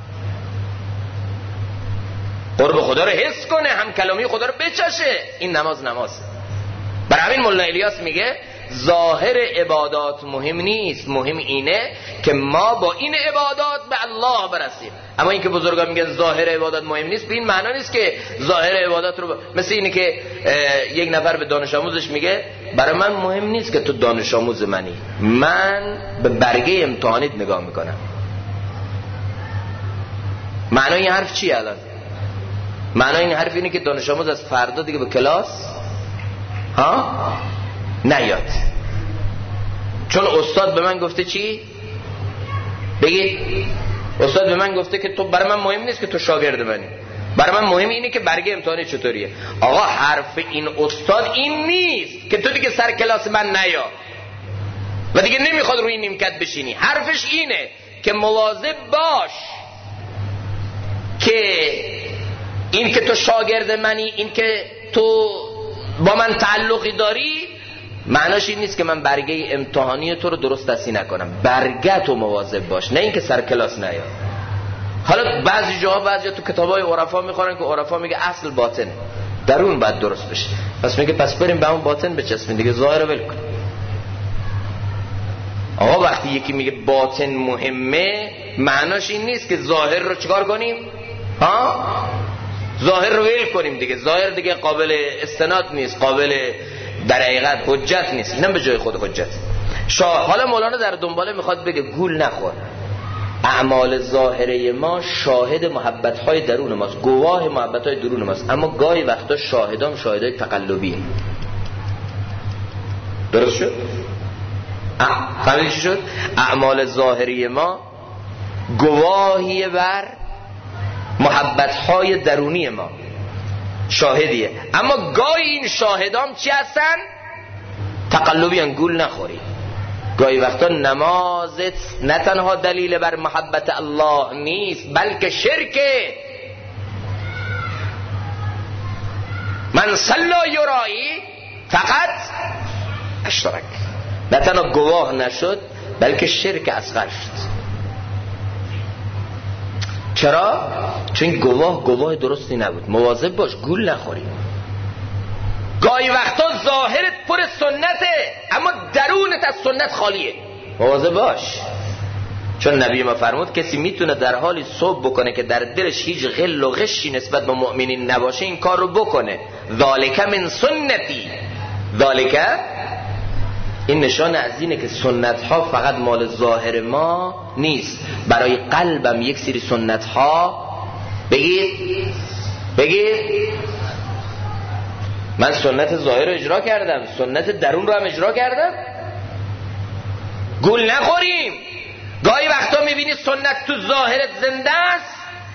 قرب خدا رو حس کنه، هم کلامی خدا رو بچشه. این نماز. برای همین مولانا الیاس میگه ظاهر عبادات مهم نیست، مهم اینه که ما با این عبادات به الله برسیم. اما اینکه بزرگان میگن ظاهر عبادات مهم نیست، به این معنی نیست که ظاهر عبادات رو مثل اینه که یک نفر به دانش آموزش میگه برای من مهم نیست که تو دانش آموز منی، من به برگه امتحانیت نگاه میکنم. معنی این حرف چیه الان؟ معنی این حرف اینه که دانش آموز از فردا دیگه به کلاس نیاد، چون استاد به من گفته چی؟ بگی استاد به من گفته که تو برای من مهم نیست که تو شاگرد منی، برای من مهم اینه که برگه امتحانی چطوریه. آقا حرف این استاد این نیست که تو دیگه سر کلاس من نیا و دیگه نمیخواد روی نیمکت بشینی. حرفش اینه که مواظب باش که این که تو شاگرد منی، این که تو با من تعلقی داری، معناش این نیست که من برگه امتحانی تو رو درست دستی نکنم. برگه تو مواظب باش، نه اینکه سر کلاس نیا. حالا بعضی جاها بعضی تو کتابای عرفا میخورن که عرفا میگه اصل باطن، درون باید درست بشه. پس میگه پس بریم به اون باطن بچسبیم دیگه، ظاهر رو ول کن. آقا وقتی یکی میگه باطن مهمه، معناش این نیست که ظاهر رو چیکار کنیم؟ ظاهر رو ول کنیم دیگه. ظاهر دیگه قابل استناد نیست، قابل در حقیقت حجت نیست، اینم به جای خود حجت. حالا مولانا در دنباله میخواد بگه گول نخور، اعمال ظاهره ما شاهد محبت‌های درون ماست، گواه محبت‌های درون ماست، اما گاهی وقتا شاهدای تقلبیه. درست شد؟ فهمیدی چی شد؟ اعمال ظاهری ما گواهی بر محبت‌های درونی ما، شاهدیه. اما گاهی این شاهدام چی هستن؟ تقلبی هن. گول نخوری. گاهی وقتا نمازت نه تنها دلیل بر محبت الله نیست، بلکه شرکه. من صلا یرایی فقط اشترک، نه تنها گواه نشد بلکه شرک اصغر شد. چرا؟ چون گواه درستی نبود. مواظب باش گول نخوری. گاهی وقتا ظاهرت پر سنته اما درونت از سنت خالیه. مواظب باش، چون نبی ما فرمود کسی میتونه در حالی صبح بکنه که در دلش هیچ غل و غشی نسبت به مؤمنین نباشه، این کار رو بکنه. ذالک من سنتی. ذالک، این نشان از اینه که سنت ها فقط مال ظاهر ما نیست. برای قلبم یک سری سنت ها بگید من سنت ظاهر رو اجرا کردم، سنت درون رو هم اجرا کردم. گول نخوریم. گاهی وقتا میبینی سنت تو ظاهرت زنده است،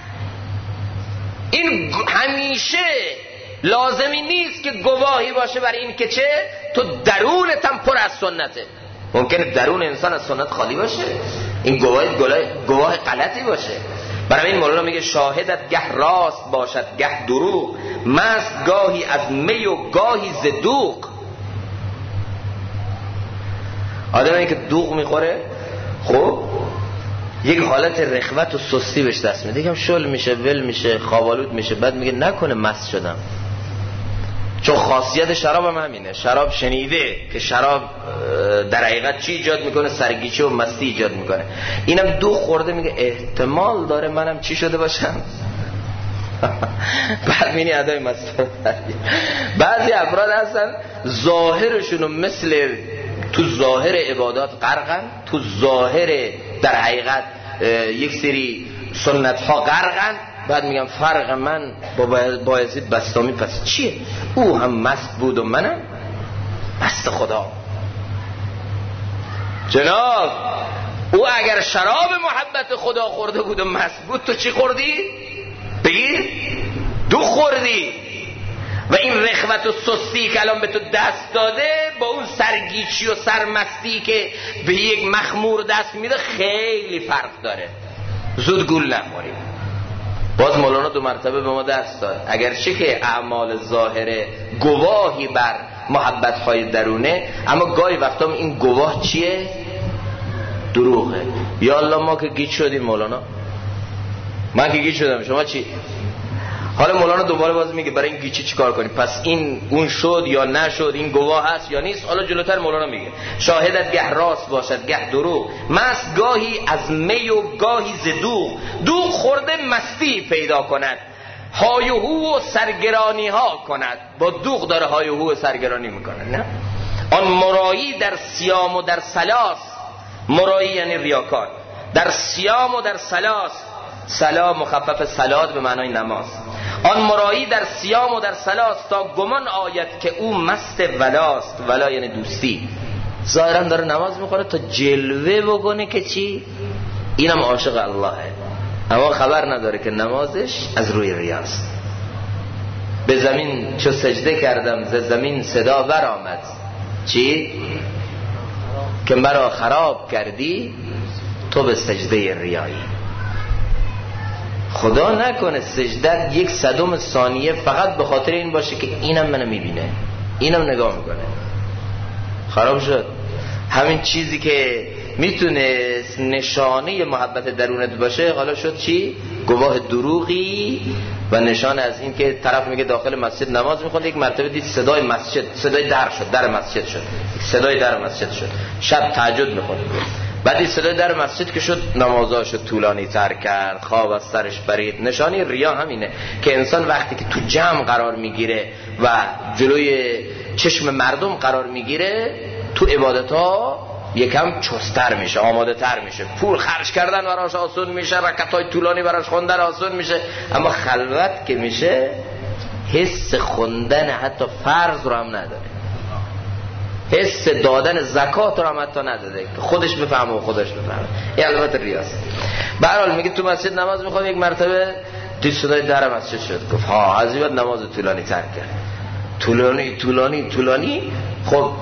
این همیشه لازمی نیست که گواهی باشه بر این که چه تو درونت هم پر از سنته. ممکنه درون انسان از سنت خالی باشه، این گواه غلطی باشه. برای این مولانا میگه شاهدت گه راست باشد گه دروغ، مست گاهی از می و گاهی ز دوغ. آدمی که دوغ میخوره خب یک حالت رخوت و سستی بهش دست میده، یکم شل میشه، ول میشه، خوابالود میشه، بعد میگه نکنه مست شدم. چون خاصیت شراب هم همینه. شراب شنیده که شراب در حقیقت چی ایجاد میکنه؟ سرگیچه و مستی ایجاد میکنه. اینم دوغ خورده میگه احتمال داره منم چی شده باشم. بعد میینی ادای مست. بعضی افراد هستن ظاهرشونو مثل تو ظاهر عبادات غرقن، تو ظاهر در حقیقت یک سری سنت ها غرقن، بعد میگم فرق من با بایزید بستامی پس چیه؟ او هم مست بود و منم مست خدا. جناب او اگر شراب محبت خدا خورده بود و مست بود، تو چی خوردی؟ بگیر دو خوردی. و این رخوت و سستی که الان به تو دست داده با اون سرگیچی و سرمستی که به یک مخمور دست میده خیلی فرق داره. زود گول نخوریم. باز مولانا 2 مرتبه به ما درس داد اگرچه که اعمال ظاهره گواهی بر محبت‌های درونه، اما گاهی وقتا این گواه چیه؟ دروغه. یا الله ما که گیج شدیم مولانا، من که گیج شدم، شما چی؟ حالا مولانا دوباره باز میگه برای این گیچی چی کار کنیم؟ پس این اون شد یا نشد، این گواه هست یا نیست. حالا جلوتر مولانا میگه شاهدت گه راست باشد گه دروغ، مست گاهی از می و گاهی ز دوغ، دوغ خورده مستی پیدا کند، های و هو و سرگرانی ها کند. با دوغ داره های و هو و سرگرانی میکنه. نه آن مرایی در صیام و در سلاس، مرایی یعنی ریاکار، در صیام و در سلاس، سلا مخفف سلات به معنای نماز. آن مرایی در صیام و در سلاس تا گمان آید که او مست ولاست. ولا یعنی دوستی. ظاهرا داره نماز میخوره تا جلوه بکنه که چی؟ اینم عاشق اللهه، اما خبر نداره که نمازش از روی ریاست. به زمین چو سجده کردم ز زمین صدا برآمد، چی؟ که مرا خراب کردی تو به سجده ریایی. خدا نکنه سجده 1/100 ثانیه فقط به خاطر این باشه که اینم منو میبینه، اینم نگاه میکنه. خراب شد. همین چیزی که میتونه نشانه محبت درونت باشه حالا شد چی؟ گواه دروغی و نشان از این که طرف میگه داخل مسجد نماز میخونه، یک مرتبه دید صدای مسجد، صدای در شد، در مسجد شد، صدای در مسجد شد، شب تهجد میخونه، بعدی صدای در مسجد که شد نمازاشو طولانی تر کرد، خواب از سرش برید. نشانی ریا همینه که انسان وقتی که تو جمع قرار میگیره و جلوی چشم مردم قرار میگیره تو عبادت ها یکم چستر میشه، آماده تر میشه، پول خرج کردن براش آسون میشه، رکعتای طولانی براش خوندن آسون میشه. اما خلوت که میشه حس خوندن حتی فرض رو هم نداره، حس دادن زکات رو هم حتی نداده که خودش بفهمه و خودش بفهمه. این البته ریاست. به هر حال میگه تو مسجد نماز میخوام، یک مرتبه دید صدای در مسجد شد، گفت ها از این بعد نماز طولانی تر کرد، طولانی. خب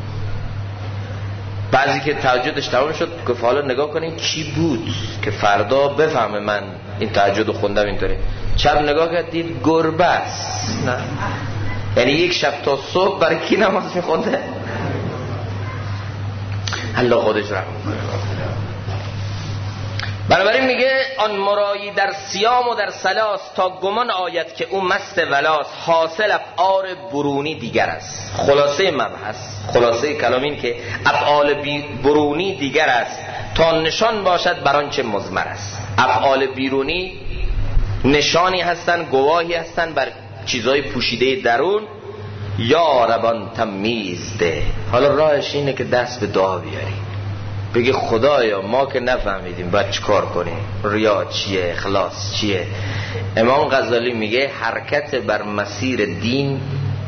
بعضی که تهجدش تمام شد گفت حالا نگاه کنیم کی بود که فردا بفهمه من این تهجد رو خوندم اینطوری. شب نگاه کرد دید گربه است. نه یعنی یک شب تا صبح برای کی نماز میخونده؟ الله خودش رحم کنه. بنابراین میگه آن مرایی در صیام و در سلاس تا گمان آید که او مست ولاست، حاصل افعال برونی دیگر است. خلاصه مبحث، خلاصه کلام این که افعال برونی دیگر است تا نشان باشد بر آنچه مضمر است. افعال بیرونی نشانی هستن، گواهی هستن بر چیزهای پوشیده درون. یا ربان تمیز ده. حالا راهش اینه که دست به دعا بیاری، بگی خدایا ما که نفهمیدیم باید چی کار کنیم، ریا چیه، اخلاص چیه. امام غزالی میگه حرکت بر مسیر دین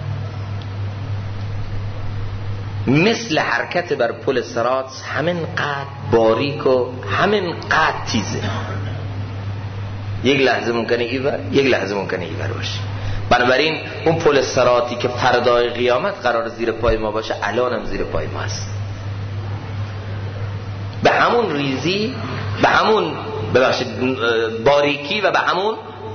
مثل حرکت بر پل صراط همین قد باریک و همین قد تیزه. یک لحظه ممکنه ایور، یک لحظه ممکنه ایور باشه. بنابراین اون پل صراطی که فردای قیامت قرار زیر پای ما باشه الان هم زیر پای ما هست. به همون ریزی، به همون باریکی و به همون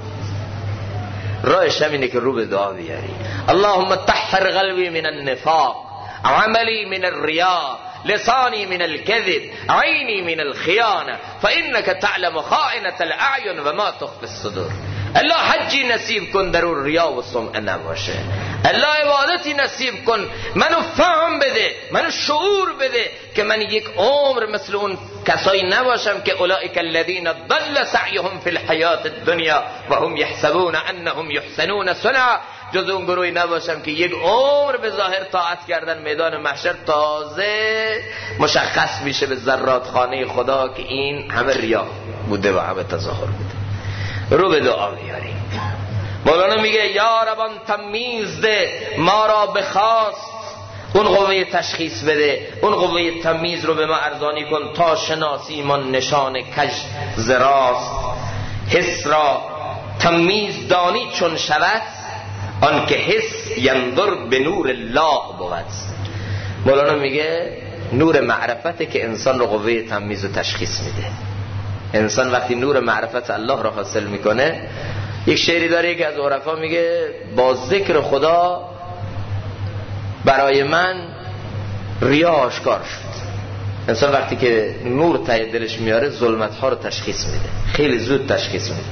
راهش همینه که رو به دعا بیاری. اللهم طهر قلبی من النفاق، عملی من الرياء، لسانی من الكذب، عینی من الخیانه، فانك تعلم خائنة الاعین و ما تخفی الصدور. الله حجی نصیب کن در اون ریا و سمعه نباشه. الله عبادتی نصیب کن، منو فهم بده، منو شعور بده که من یک عمر مثل اون کسایی نباشم که اولئک الذین ضل سعیهم فی الحیات الدنیا و هم یحسبون انهم یحسنون صنعا. جز اون گروهی نباشم که یک عمر به ظاهر طاعت کردن میدان محشر تازه مشخص میشه به ذرات خانه خدا که این همه ریا بوده و همه تظاهر بوده. رو به دعا بیاریم. مولانا میگه یا ربان تمیز ده، ما را بخواست اون قوه تشخیص بده، اون قوه تمیز رو به ما ارزانی کن تا شناسیمان نشان کج زراست. حس را تمیز دانی چون شود، آن که حس ینظر به نور الله بود. مولانا میگه نور معرفته که انسان رو قوه تمییز و تشخیص میده. انسان وقتی نور معرفت الله را حاصل میکنه، یک شعری داره یکی از عرفا میگه با ذکر خدا برای من ریا آشکار شد. انسان وقتی که نور ته دلش میاره ظلمت ها رو تشخیص میده، خیلی زود تشخیص میده،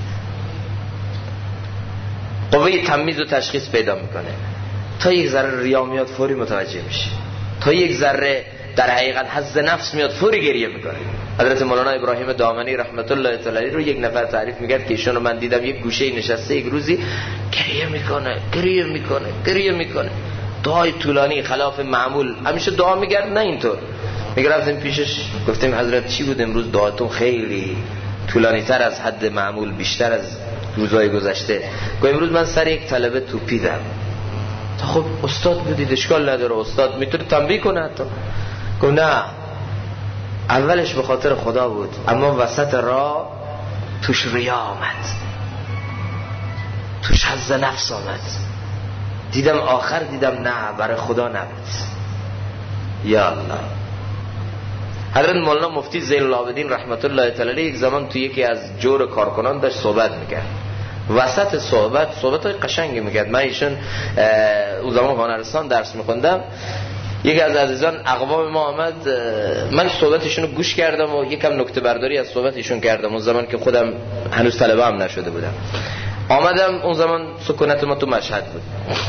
قوه تمییز و تشخیص پیدا میکنه. تا یک ذره ریا میاد فوری متوجه میشه، تا یک ذره در حقیقت حظ نفس میاد فوری گریه میکنه. حضرت مولانا ابراهیم دامنی رحمت الله تعالی رو یک نفر تعریف میکرد که ایشون رو من دیدم یک گوشه نشسته یک روزی گریه میکنه دعای طولانی خلاف معمول. همیشه دعا میکرد نه اینطور. میگرفتیم پیشش گفتیم حضرت چی بود امروز دعاتون خیلی طولانی تر از حد معمول، بیشتر از روزهای گذشته. گفت امروز من سر یک طلبه توپیدم. خب استاد بودید اشکال نداره، استاد میتونه تنبیه کنه حتی. گفت نه اولش به خاطر خدا بود، اما وسط راه توش ریا آمد، توش حظ نفس آمد، دیدم آخر دیدم نه برای خدا نبود. یا الله. حضرت مولانا مفتی زین العابدین رحمت الله تعالی یک زمان تو یکی از جور کارکنان داشت صحبت میکرد. وسط صحبت های قشنگی میکرد. من ایشون اون زمان هنرستان درس میخوندم، یکی از عزیزان اقوام ما آمد، من صحبتشون رو گوش کردم و یکم نکته برداری از صحبتشون کردم. اون زمان که خودم هنوز طلبه هم نشده بودم آمدم، اون زمان سکونت ما تو مشهد بود.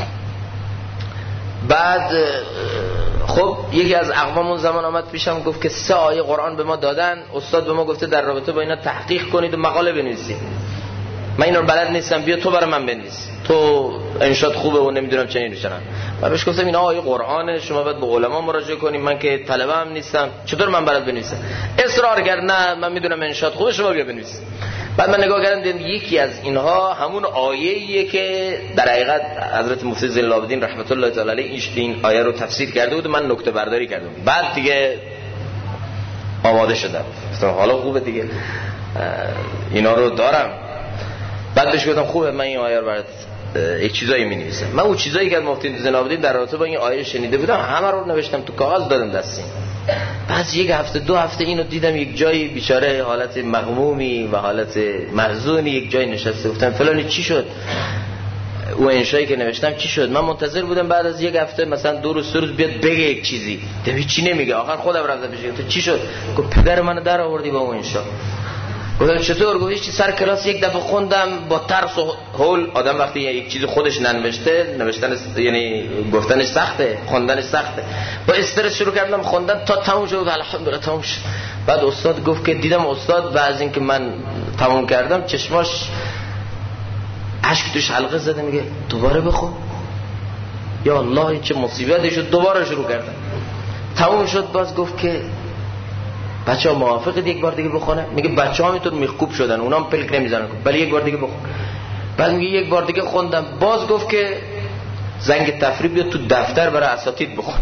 بعد خب یکی از اقوام اون زمان آمد پیشم گفت که 3 آیه قرآن به ما دادن، استاد به ما گفته در رابطه با اینا تحقیق کنید و مقاله بنویسید. من اینا رو بلد نیستم، بیا تو برای من بنویس، تو انشاءت خوبه و نمیدونم چه اینو چنان. من بهش گفتم اینا آیه قرآنه، شما باید به علما مراجعه کنید، من که طلبه هم نیستم، چطور من بلد بنویسم؟ اصرار کرد نه من میدونم انشاءت خوبه، شما بیا بنویس. بعد من نگاه کردم دیدم یکی از اینها همون آیه‌ایه که در حقیقت حضرت مفتی زین العابدین رحمت الله تعالی علیه این آیه رو تفسیر کرده بود و من نکته برداری کردم. بعد دیگه آماده شدم، گفتم حالا خوبه دیگه اینا رو دارم. بعد بهش گفتم خوبه من این آیه رو برات یک چیزایی می‌نویسم. من اون چیزایی که از مفتی زین العابدین در رابطه با این آیه شنیده بودم همه رو نوشتم تو کاغذ دادم دستیم. بعد یک هفته 2 هفته اینو دیدم یک جایی بیچاره حالت مغمومی و حالت محزونی یک جایی نشسته. گفتم فلانی چی شد؟ او انشایی که نوشتم چی شد؟ من منتظر بودم بعد از یک هفته مثلا 2 روز 3 روز بیاد بگه یک چیزی، دیگه چی نمیگه. آخر خودم رفتم پیش گفتم چی شد؟ گفت پدر منو در آوردی با اون انشا. گفتم چطور؟ گفت چی سر کلاس یک دفعه خوندم با ترس و هول. آدم وقتی یک چیزی خودش ننوشته نوشتن یعنی گفتنش سخته، خوندنش سخته. با استرس شروع کردم خوندن تا تموم شد. الحمدلله تموم شد. بعد استاد گفت که دیدم استاد بعد از اینکه من تموم کردم چشماش اشک توش حلقه زده، میگه دوباره بخون. یا الله چه مصیبتی شد. دوباره شروع کردم تموم شد. باز گفت که بچه‌ها موافقید یک بار دیگه بخونه؟ میگه بچه‌ها اینطور میخکوب شدن اونا هم پلک نمیزنن، ولی یک بار دیگه بخون. بعد میگه یک بار دیگه خوندم. باز گفت که زنگ تفریح بیاد تو دفتر برای اساتید بخون.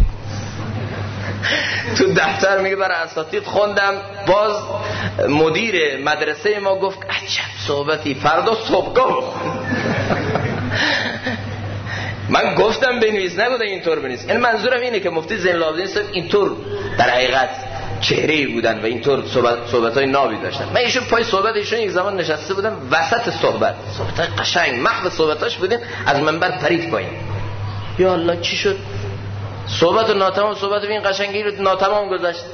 تو دفتر میگه برای اساتید خوندم. باز مدیر مدرسه ما گفت عجب صحبتی، فردا صبحگاه بخون. من گفتم بنویس، نگفتم اینطور بنویس. این منظورم اینه که مفتی زین العابدین صاحب اینطور در حقیقت چهره‌ای بودن و اینطور صحبت‌های نابی داشتن. من ایشون پای صحبت ایشون یک زمان نشسته بودم، وسط صحبت‌های قشنگ محو صحبتاش بودیم، از منبر پرید پایین. یا الله چی شد؟ صحبت ناتمام، صحبت این قشنگی رو ناتمام گذاشت.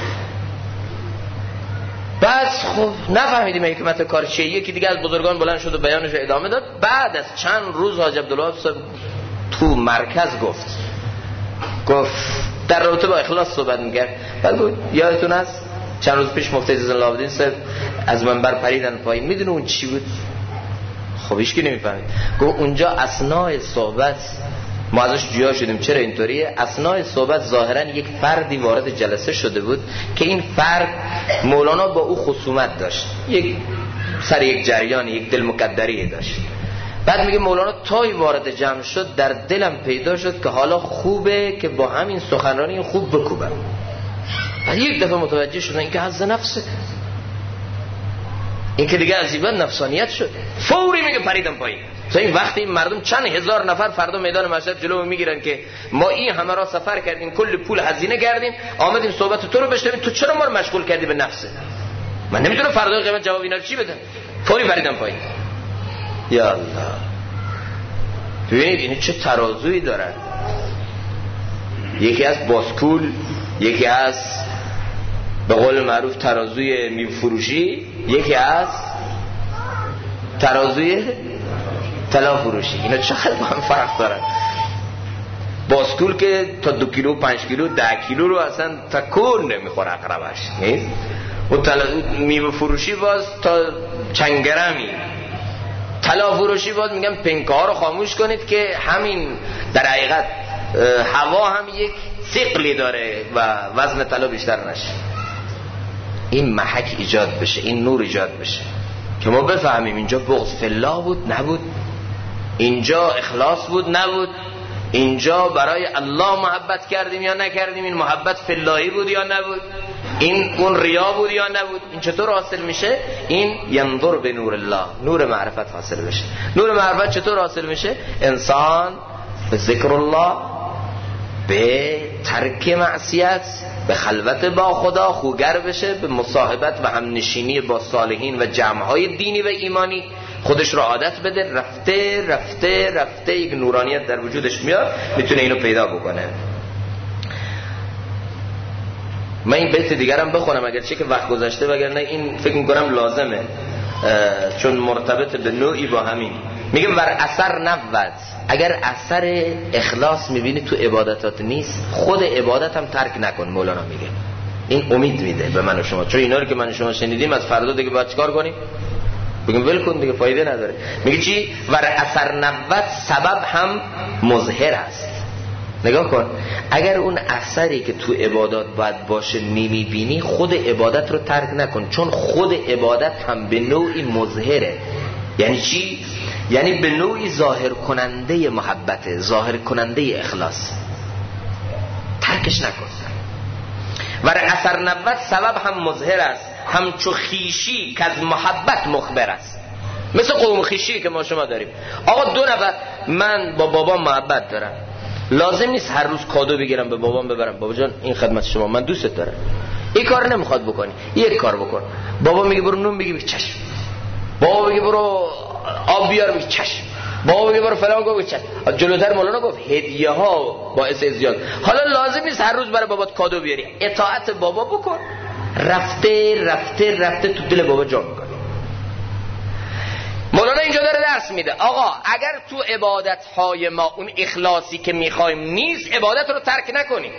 بعد خب نفهمیدیم حکمت کار چیه. یکی دیگه از بزرگان بلند شد و بیانش رو ادامه داد. بعد از چند روز حاج عبدالوهاب صاحب تو مرکز گفت در رابطه با اخلاص صحبت می‌کرد. بعد گفت یادتون هست چند روز پیش مفتی زین العابدین صاحب از منبر پریدن پایین، میدونه اون چی بود؟ خب هیچ کی نمی‌فهمید. گفت اونجا اثناء صحبت ما ازش جویا شدیم چرا اینطوریه. اثناء صحبت ظاهرا یک فردی وارد جلسه شده بود که این فرد مولانا با او خصومت داشت، یک سر یک جریان یک دل مقدری داشت. بعد میگه مولانا تای وارد جمع شد در دلم پیدا شد که حالا خوبه که با همین سخنرانی خوب بکوبم. بعد یک دفعه متوجه شدن این که حظ نفسه، این که دیگه عذیبت نفسانیت شد. فوری میگه پریدم پایین. مثلا این وقتی این مردم چند هزار نفر فردا میدان مشهد جلو میگیرن که ما این همه را سفر کردیم، کل پول هزینه کردیم، آمدیم صحبت تو رو بشنویم، تو چرا ما رو مشغول کردی به نفسه؟ من نمیتونم فردا قیامت جواب اینا رو چی بدم. فوری پریدم پایین. یا الله، ببینید این چه ترازویی دارن. یکی از باسکول، یکی از به قول معروف ترازوی میوه فروشی، یکی از ترازوی طلا فروشی. اینا چقدر با هم فرق دارن. باسکول که تا 2 کیلو 5 کیلو 10 کیلو رو اصلا تکون نمیخوره اقربش نیست. و میوه فروشی باز تا چند گرمی. طلا فروشی باز میگم پنکه ها رو خاموش کنید که همین در حقیقت هوا هم یک ثقلی داره و وزن طلا بیشتر نشه. این محک ایجاد بشه، این نور ایجاد بشه که ما بفهمیم اینجا بغض فی الله بود نبود، اینجا اخلاص بود نبود، اینجا برای الله محبت کردیم یا نکردیم، این محبت فی اللهی بود یا نبود، این اون ریا بود یا نبود. این چطور حاصل میشه؟ این ینظر به نور الله، نور معرفت حاصل بشه. نور معرفت چطور حاصل میشه؟ انسان به ذکر الله، به ترک معصیت، به خلوت با خدا خوگر بشه، به مصاحبت و همنشینی با صالحین و جمعهای دینی و ایمانی خودش رو عادت بده. رفته رفته رفته یک نورانیت در وجودش میاد، میتونه اینو پیدا بکنه. من این بیت دیگرم بخونم اگرچه که وقت گذشته، وگرنه این فکر میکنم لازمه چون مرتبط به نوعی با همین. میگم ور اثر نبود، اگر اثر اخلاص میبینی تو عبادتات نیست، خود عبادت هم ترک نکن. مولانا میگه این امید میده به من و شما، چون اینا رو که من و شما شنیدیم از فردا دیگه باید چیکار کنیم؟ بگیم ول کن دیگه، فایده نداره. میگه چی؟ ور اثر نبود سبب هم مظهر است. نگاه کن، اگر اون اثری که تو عبادات باید باشه نمیبینی، خود عبادت رو ترک نکن، چون خود عبادت هم به نوعی مظهره. یعنی چی؟ یعنی به نوعی ظاهر کننده محبته، ظاهر کننده اخلاص. ترکش نکن. ور اثر نبود سبب هم مظهر است، همچو خیشی که از محبت مخبر است. مثل قوم خیشی که ما شما داریم. آقا 2 نفر، من با بابام محبت دارم، لازم نیست هر روز کادو بگیرم به بابام ببرم بابا جان این خدمت شما، من دوستت دارم. این کار نمیخواد بکنی، یک کار بکن. بابا میگه برو نون بگی، چشم. بابا میگه برو آب بیار، میگه چشم. بابا میگه برو فلان، گفت چشم. جلوتر مولانا گفت هدیه ها باعث ازدیاد. حالا لازم نیست هر روز برای بابات کادو بیاری، اطاعت بابا بکن. رفته رفته رفته تو دل بابا جا میکنه. مولانا اینجا داره درس میده آقا اگر تو عبادت های ما اون اخلاصی که میخوایم نیست، عبادت رو ترک نکنیم.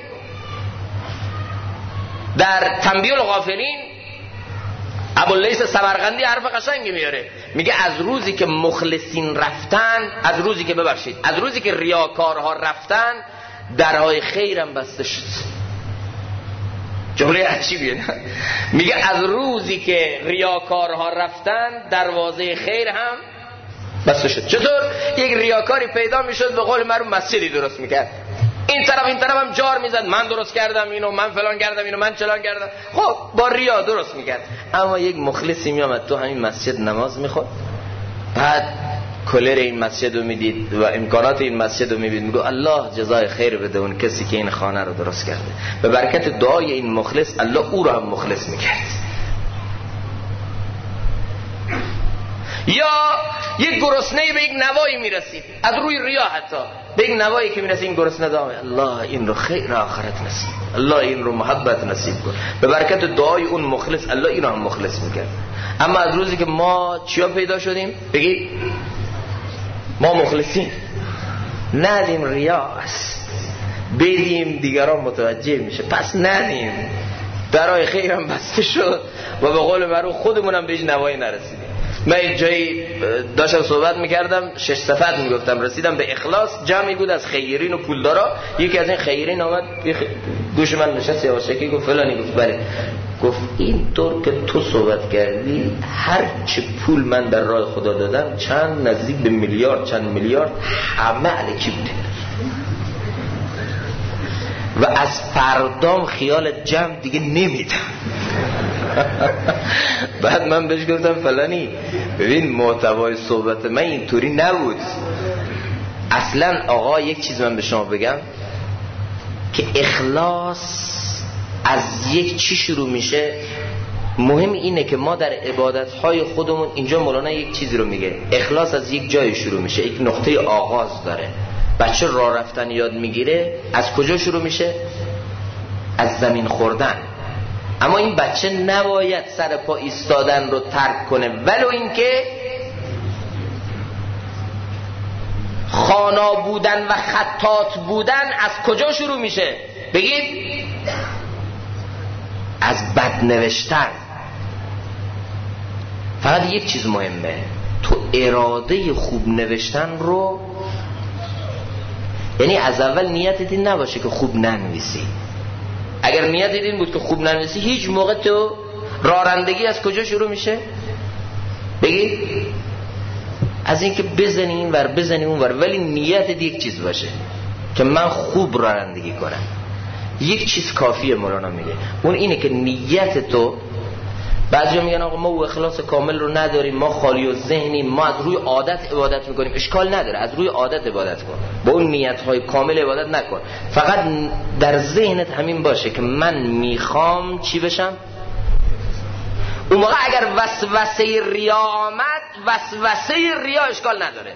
در تنبیه الغافلین ابواللیث سمرقندی حرف قشنگی میاره، میگه از روزی که مخلصین رفتن، از روزی که ریاکارها رفتن، درهای خیرم بسته شد. جمله عجیبیه. میگه از روزی که ریاکارها رفتن، دروازه خیر هم بسته شد. چطور؟ یک ریاکاری پیدا میشد به قول معروف مسجدی درست میکرد، این طرف هم جار میزد، من درست کردم اینو، من فلان کردم اینو، من چلان کردم. خب با ریا درست میکرد. اما یک مخلصی میامد تو همین مسجد نماز میخواد، بعد کلر این مسجد رو میدید و امکانات این مسجد رو میبید، میگو الله جزای خیر بده اون کسی که این خانه رو درست کرده. به برکت دعای این مخلص الله او رو هم مخلص میکرد. یا یک گرسنه به یک نوایی میرسید، از روی ریا حتی به یک نوایی که میرسید، این گرسنه دعای الله این رو خیر آخرت نصیب، الله این رو محبت نصیب کن. به برکت دعای اون مخلص الله این رو هم مخلص میکرد. اما از روزی که ما چیا پیدا شدیم؟ بگید ما مخلصین، ندیم ریاست، بدیم دیگران متوجه میشه، پس ندیم. درای خیرم بسته شد و به قول معروف خودمونم بهش نوایی نرسیدیم. من یک جایی داشتم صحبت میکردم، 6 صفحات میگفتم، رسیدم به اخلاص. جمعی بود از خیرین و پولدارا. یکی از این خیرین آمد گوش من نشست یواشکی گفت فلانی، گفت بله، گفت این طور که تو صحبت کردی هر چه پول من در راه خدا دادم، چند نزدیک به میلیارد، چند میلیارد، همه الکی بوده و از فردام خیال جمع دیگه نمیدم. بعد من بهش گفتم فلانی ببین محتوای صحبت من اینطوری نبود اصلا. آقا یک چیز من به شما بگم که اخلاص از یک چی شروع میشه. مهم اینه که ما در عبادتهای خودمون، اینجا مولانا یک چیزی رو میگه، اخلاص از یک جای شروع میشه، یک نقطه آغاز داره. بچه راه رفتن یاد میگیره، از کجا شروع میشه؟ از زمین خوردن. اما این بچه نباید سر پا ایستادن رو ترک کنه، ولو اینکه خوانا بودن و خطاط بودن از کجا شروع میشه؟ بگید از بد نوشتن. فقط یک چیز مهمه، تو اراده خوب نوشتن رو، یعنی از اول نیتت این نباشه که خوب ننویسی. اگر نیتت این بود که خوب ننویسی، هیچ موقع تو رانندگی از کجا شروع میشه؟ بگید از اینکه بزنی این ور بزنی اون ور، ولی نیتت یک چیز باشه که من خوب رانندگی کنم. یک چیز کافیه مولانا میگه، اون اینه که نیت تو. بعضیا میگن آقا ما او اخلاص کامل رو نداریم، ما خالی و ذهنیم، ما از روی عادت عبادت میکنیم. اشکال نداره، از روی عادت عبادت کن، با اون نیت‌های کامل عبادت نکن. فقط در ذهنت همین باشه که من میخوام چی بشم. اون موقع اگر وسوسه ریا آمد، وسوسه ریا اشکال نداره،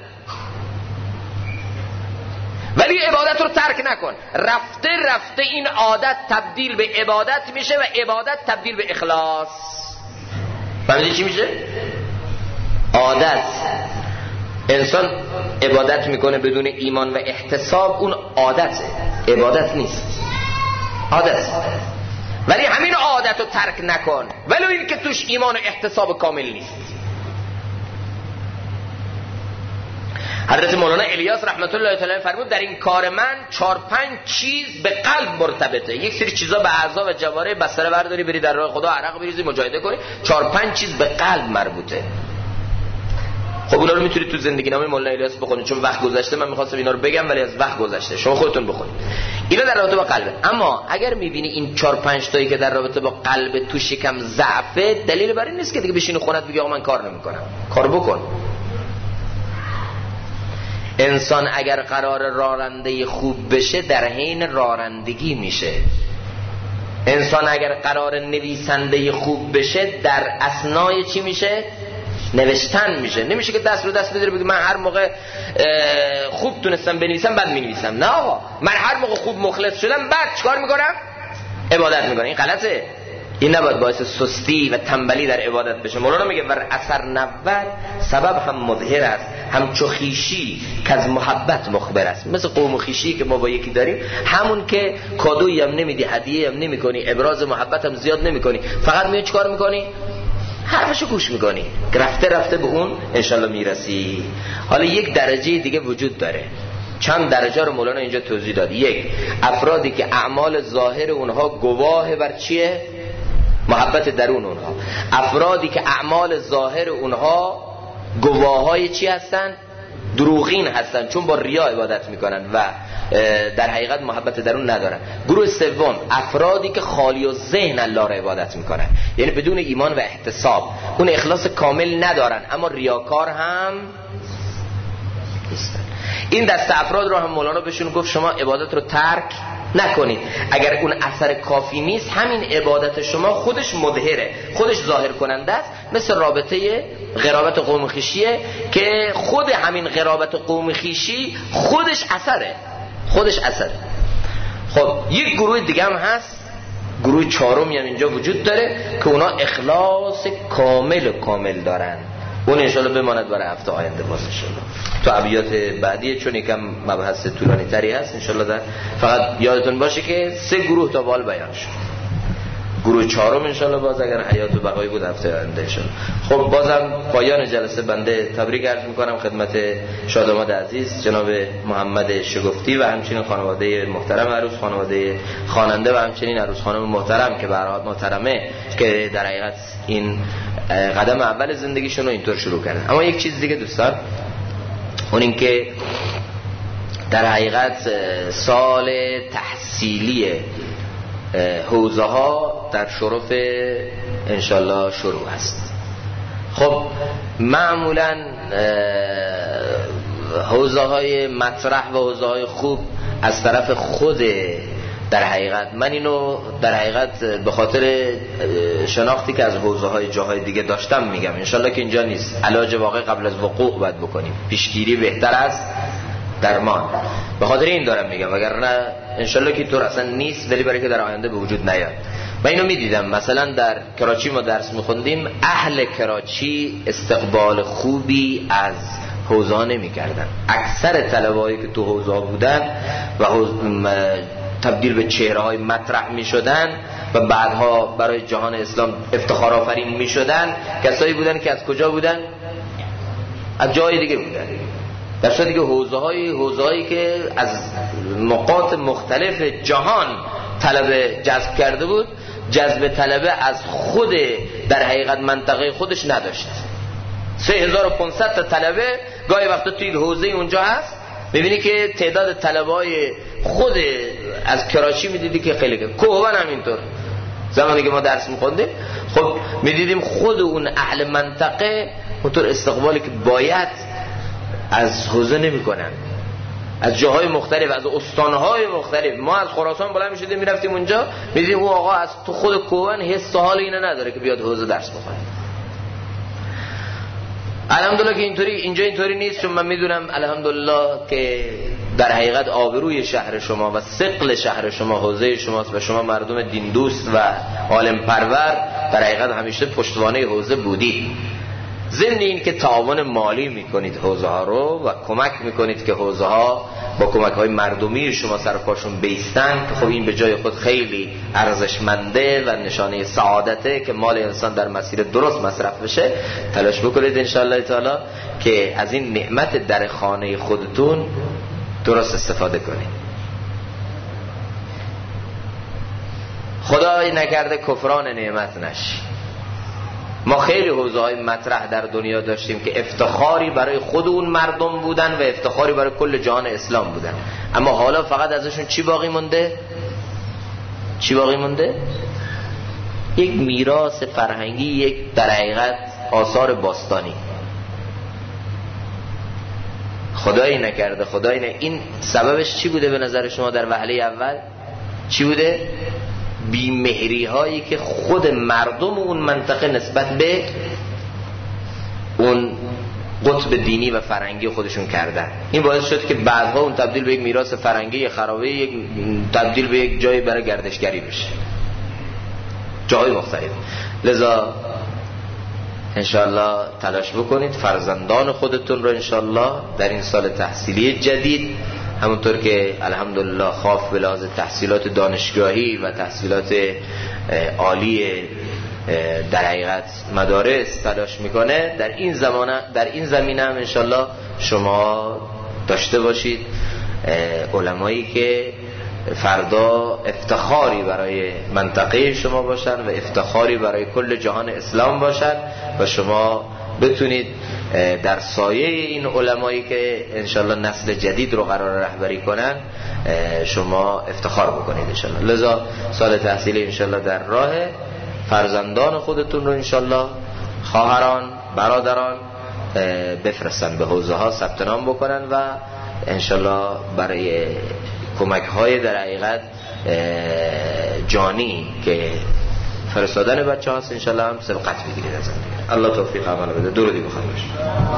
ولی عبادت رو ترک نکن. رفته رفته این عادت تبدیل به عبادت میشه و عبادت تبدیل به اخلاص. فهمیدی چی میشه؟ عادت، انسان عبادت میکنه بدون ایمان و احتساب، اون عادته، عبادت نیست، عادت. ولی همین عادت رو ترک نکن ولو این که توش ایمان و احتساب کامل نیست. حضرت مولانا الیاس رحمت الله تعالی فرمود در این کار من 4-5 چیز به قلب مرتبطه. یک سری چیزا به اعضا و جوارح، بستر برداری بری در راه خدا، عرق بریزی، مجاهده کنی. 4-5 چیز به قلب مربوطه. خب اونا رو میتونید تو زندگی نامه مولانا الیاس بخونید، چون وقت گذشته، من می‌خواستم اینا رو بگم ولی از وقت گذشته، شما خودتون بخونید. اینا در رابطه با قلبه. اما اگر می‌بینی این 4-5 تایی که در رابطه با قلب تو شکم ضعفه، دلیل بر این نیست که دیگه بشین و خونت بگی آقا من کار نمی‌کنم. کار بکن. انسان اگر قرار راننده خوب بشه، در حین رانندگی میشه. انسان اگر قرار نویسنده خوب بشه، در اثنای چی میشه؟ نوشتن میشه. نمیشه که دست رو دست بذاره بگی من هر موقع خوب تونستم بنویسم بعد مینویسم. نه آقا، من هر موقع خوب مخلص شدم بعد چیکار میکنم؟ عبادت میکنم. این غلطه. این نباید باعث سستی و تنبلی در عبادت بشه. مولانا میگه ور اثر نبود سبب هم مظهر است، همچو خویشی که از محبت مخبر است. مثل قوم و خویشی که ما با یکی داریم، همون که کادویی هم نمیدی، هدیه هم نمیکنی، ابراز محبت هم زیاد نمیکنی، فقط میای چیکار میکنی؟ حرفشو گوش میکنی. رفته رفته به اون انشالله میرسی. حالا یک درجه دیگه وجود داره. چند درجه رو مولانا اینجا توضیح داد. یک، افرادی که اعمال ظاهر اونها گواه بر چیه؟ محبت درون اونها. افرادی که اعمال ظاهر اونها گواهای چی هستن؟ دروغین هستن، چون با ریا عبادت میکنن و در حقیقت محبت درون ندارن. گروه سوم، افرادی که خالی و ذهن الله را عبادت میکنن، یعنی بدون ایمان و احتساب، اون اخلاص کامل ندارن اما ریاکار هم نیستن. این دست افراد رو هم مولانا بهشون گفت شما عبادت رو ترک نکنید. اگر اون اثر کافی نیست، همین عبادت شما خودش مظهره، خودش ظاهر کننده است. مثل رابطه قرابت قوم خویشیه که خود همین قرابت قوم خویشی خودش اثره. خب یک گروه دیگه هم هست، گروه چهارمی هم اینجا وجود داره که اونا اخلاص کامل دارن. اون انشالله بماند برای هفته آینده باز انشالله تو ابیات بعدی، چون یکم مبحث طولانی تری هست. انشالله در فقط یادتون باشه که 3 گروه تا بال بیان شد. گروه چهارم انشالله باز اگر حیات و بقایی بود هفته آینده انشالله. خب بازم پایان جلسه بنده تبریک عرض میکنم خدمت شاداماد عزیز جناب محمد شگفتی و همچنین خانواده محترم عروس، خانواده خواننده و همچنین عروس خانم محترم که به هر حال محترمه، که در حقیقت این قدم اول زندگیشون رو اینطور شروع کردن. اما یک چیز دیگه دوستان، اون این که در حقیقت سال تحصیلی حوزه ها بالاتر شرف انشالله شروع است. خب معمولا حوزه های مطرح و حوزه های خوب از طرف خود، در حقیقت من اینو در حقیقت به خاطر شناختی که از حوزه های جاهای دیگه داشتم میگم، انشالله که اینجا نیست. علاج واقع قبل از وقوع باید بکنیم، پیشگیری بهتر از درمان. به خاطر این دارم میگم، وگرنه انشالله که طور اصلا نیست، ولی برای که در آینده به وجود نیاد. من اینو میدیدم مثلا در کراچی ما درس میخوندیم، اهل کراچی استقبال خوبی از حوزه ها نمیکردن. اکثر طلبهایی که تو حوزه ها بودن و تبدیل به چهره های مطرح می شدن و بعدها برای جهان اسلام افتخار آفرین می شدن، کسایی بودن که از کجا بودن؟ از جای دیگه بودن. در صورتی که حوزه هایی که از نقاط مختلف جهان طلبه جذب کرده بود، جذب طلبه از خود در حقیقت منطقه خودش نداشت. 3500 تا طلبه گاهی وقتا توی حوزه اونجا هست، ببینی که تعداد طلبه‌های خود از کراچی میدیدی که خیلی کوهوان همینطور. زمانی که ما درس می‌خوندیم خب میدیدیم خود اون اهل منطقه اونطور استقبالی که باید از حوزه نمی‌کنن، از جاهای مختلف، از استان‌های مختلف. ما از خراسان بالا می‌شدیم می‌رفتیم اونجا، می‌دیدیم اون آقا از تو خود کوهوان حس حال اینو نداره که بیاد حوزه درس بخونه. الحمدلله که اینجا اینطوری نیست، چون من میدونم الحمدلله که در حقیقت آبروی شهر شما و ثقل شهر شما حوزه شماست و شما مردم دین دوست و عالم پرور در حقیقت همیشه پشتوانه حوزه بودید. ضمن این که تعاون مالی میکنید حوزه ها رو و کمک میکنید که حوزه ها با کمک های مردمی شما سر پاشون بیستن، که خب این به جای خود خیلی ارزشمنده و نشانه سعادته که مال انسان در مسیر درست مصرف بشه. تلاش بکنید انشاءالله تعالی که از این نعمت در خانه خودتون درست استفاده کنید. خدای نکرده کفران نعمت نشی. ما خیلی حوزه‌های مطرح در دنیا داشتیم که افتخاری برای خود اون مردم بودن و افتخاری برای کل جهان اسلام بودن، اما حالا فقط ازشون چی باقی مونده؟ یک میراث فرهنگی، یک در حقیقت آثار باستانی. خدایی نکرده این سببش چی بوده به نظر شما در وهله اول؟ چی بوده؟ بیمهری هایی که خود مردم اون منطقه نسبت به اون قطب دینی و فرهنگی خودشون کردن. این باعث شد که بعدها اون تبدیل به یک میراث فرهنگی خرابه، تبدیل به یک جایی برای گردشگری بشه، جای مختلف. لذا انشاءالله تلاش بکنید فرزندان خودتون رو انشاءالله در این سال تحصیلی جدید، همونطور که الحمدلله خاف به لحاظ تحصیلات دانشگاهی و تحصیلات عالی در حقیقت مدارس تلاش میکنه، در این زمینه هم انشاءالله شما داشته باشید علمایی که فردا افتخاری برای منطقه شما باشن و افتخاری برای کل جهان اسلام باشن و شما بتونید در سایه این علمایی که انشالله نسل جدید رو قرار رهبری کنن شما افتخار بکنید انشالله. لذا سال تحصیلی انشالله در راه، فرزندان خودتون رو انشالله خواهران برادران بفرستن به حوزه ها ثبت نام بکنن و انشالله برای کمک های در حقیقت جانی که فرستادن بچه هاست انشالله هم سبقت بگیرید از دیگه. الله توفیق عمل بده. درودی بخواهیم باشید.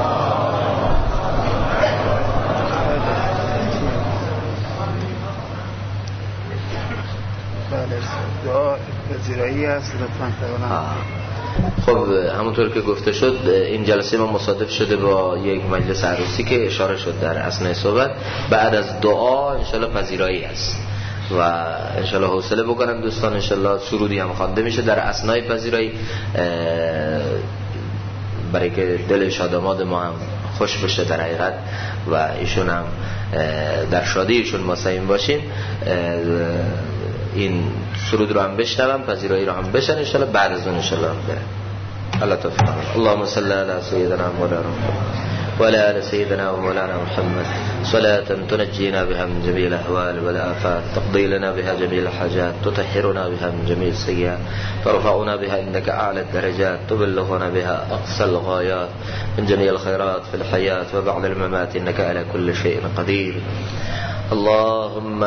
دعا پذیرایی هست لطفاً. خب همونطور که گفته شد این جلسه ما مصادف شده با یک مجلس عروسی که اشاره شد در اثناء صحبت. بعد از دعا انشالله پذیرایی هست و انشالله حوصله بکنن دوستان، انشالله سرودی هم خوانده میشه در اثناء پذیرایی برای که دل شادماد ما هم خوش بشه در حقیقت و ایشون هم در شادیشون ما سعیم باشیم. این سرود رو هم بشنوم، پذیرایی رو هم بشن انشالله، بعد از اون انشالله هم برن. الله توفیق. اللهم صل علی سیدنا محمد وعلى آل سيدنا ومولانا محمد صلاة تنجينا بها من جميع الأهوال والآفات، تقضي لنا بها جميع الحاجات، تطهرنا بها من جميع السيئات، ترفعنا بها إنك أعلى الدرجات، تبلغنا بها أقصى الغايات من جميع الخيرات في الحياة وبعد الممات، إنك على كل شيء قدير. اللهم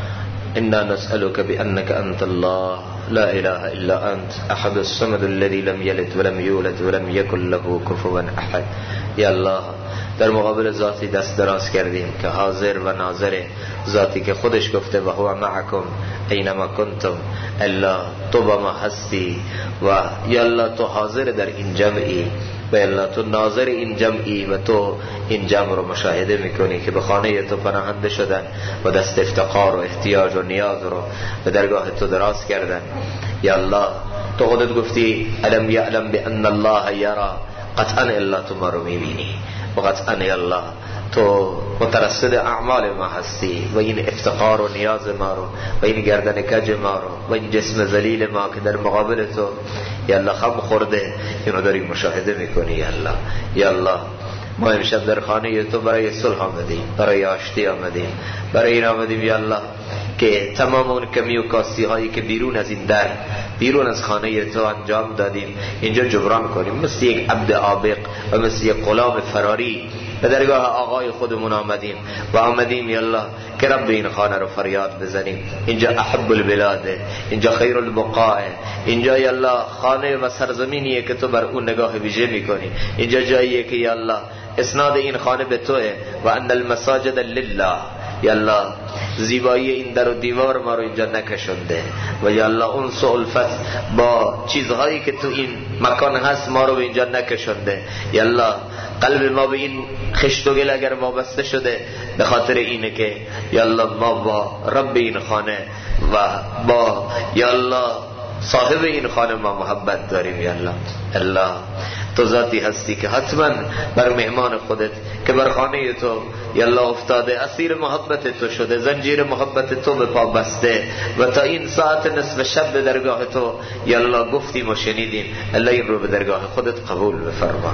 إنا نسألك بأنك أنت الله لا إله إلا أنت أحد الصمد الذي لم يلد ولم يولد ولم يكن له كفوا أحد. یا الله در مقابل ذاتی دست دراز کردیم که حاضر و ناظر، ذاتی که خودش گفته و هو معکم اینما کنتم. الله تو با ما هستی و یا الله تو حاضر در این جمعی و الله تو ناظر این جمعی و تو این جمع رو مشاهده میکنی که به خانه تو پناهنده شدن و دست افتقار و احتیاج و نیاز رو به درگاه تو دراز کردن. یا الله تو خودت گفتی الم یعلم بان الله یرا، قطعا الله تو ما رو میبینی و قطعا یا الله تو مترصد اعمال ما هستی و این افتقار و نیاز ما رو و این گردن کج ما رو و این جسم ذلیل ما که در مقابل تو یا الله خم خورده اینو داری مشاهده میکنی. یا الله یا الله ما امشب در خانه تو برای صلح آمدیم، برای آشتی آمدیم، برای این آمدیم یا الله که تمام اون کمی و کاستی هایی که بیرون از این در، بیرون از خانه تو انجام دادیم اینجا جبران کنیم. مثل یک عبد عابق و مثل یک غلام فراری به درگاه آقای خودمون آمدیم و آمدیم یا الله که رب این خانه رو فریاد بزنیم. اینجا احب البلاده، اینجا خیر البقاء، اینجا یا الله خانه و سرزمینیه که تو بر اون نگاه ویژه میکنی. اینجا جاییه که یا الله اسناد این خانه به توه و ان المساجد لله. یا الله زیبایی این در و دیوار ما رو اینجا نکشنده و یا الله اون سلفت با چیزهایی که تو این مکان هست ما رو به اینجا نکشنده. یا الله قلب ما به این خشت و گل اگر وابسته شده به خاطر اینه که یا الله ما با رب این خانه و با یا الله صاحب این خانه ما محبت داریم. یا الله الله تو ذاتی هستی که حتما بر مهمان خودت که بر خانه تو یا الله افتاده اسیر محبت تو شده، زنجیر محبت تو به پا بسته و تا این ساعت نصف شب به درگاه تو یا الله گفتیم و شنیدیم. الله این رو به درگاه خودت قبول بفرما.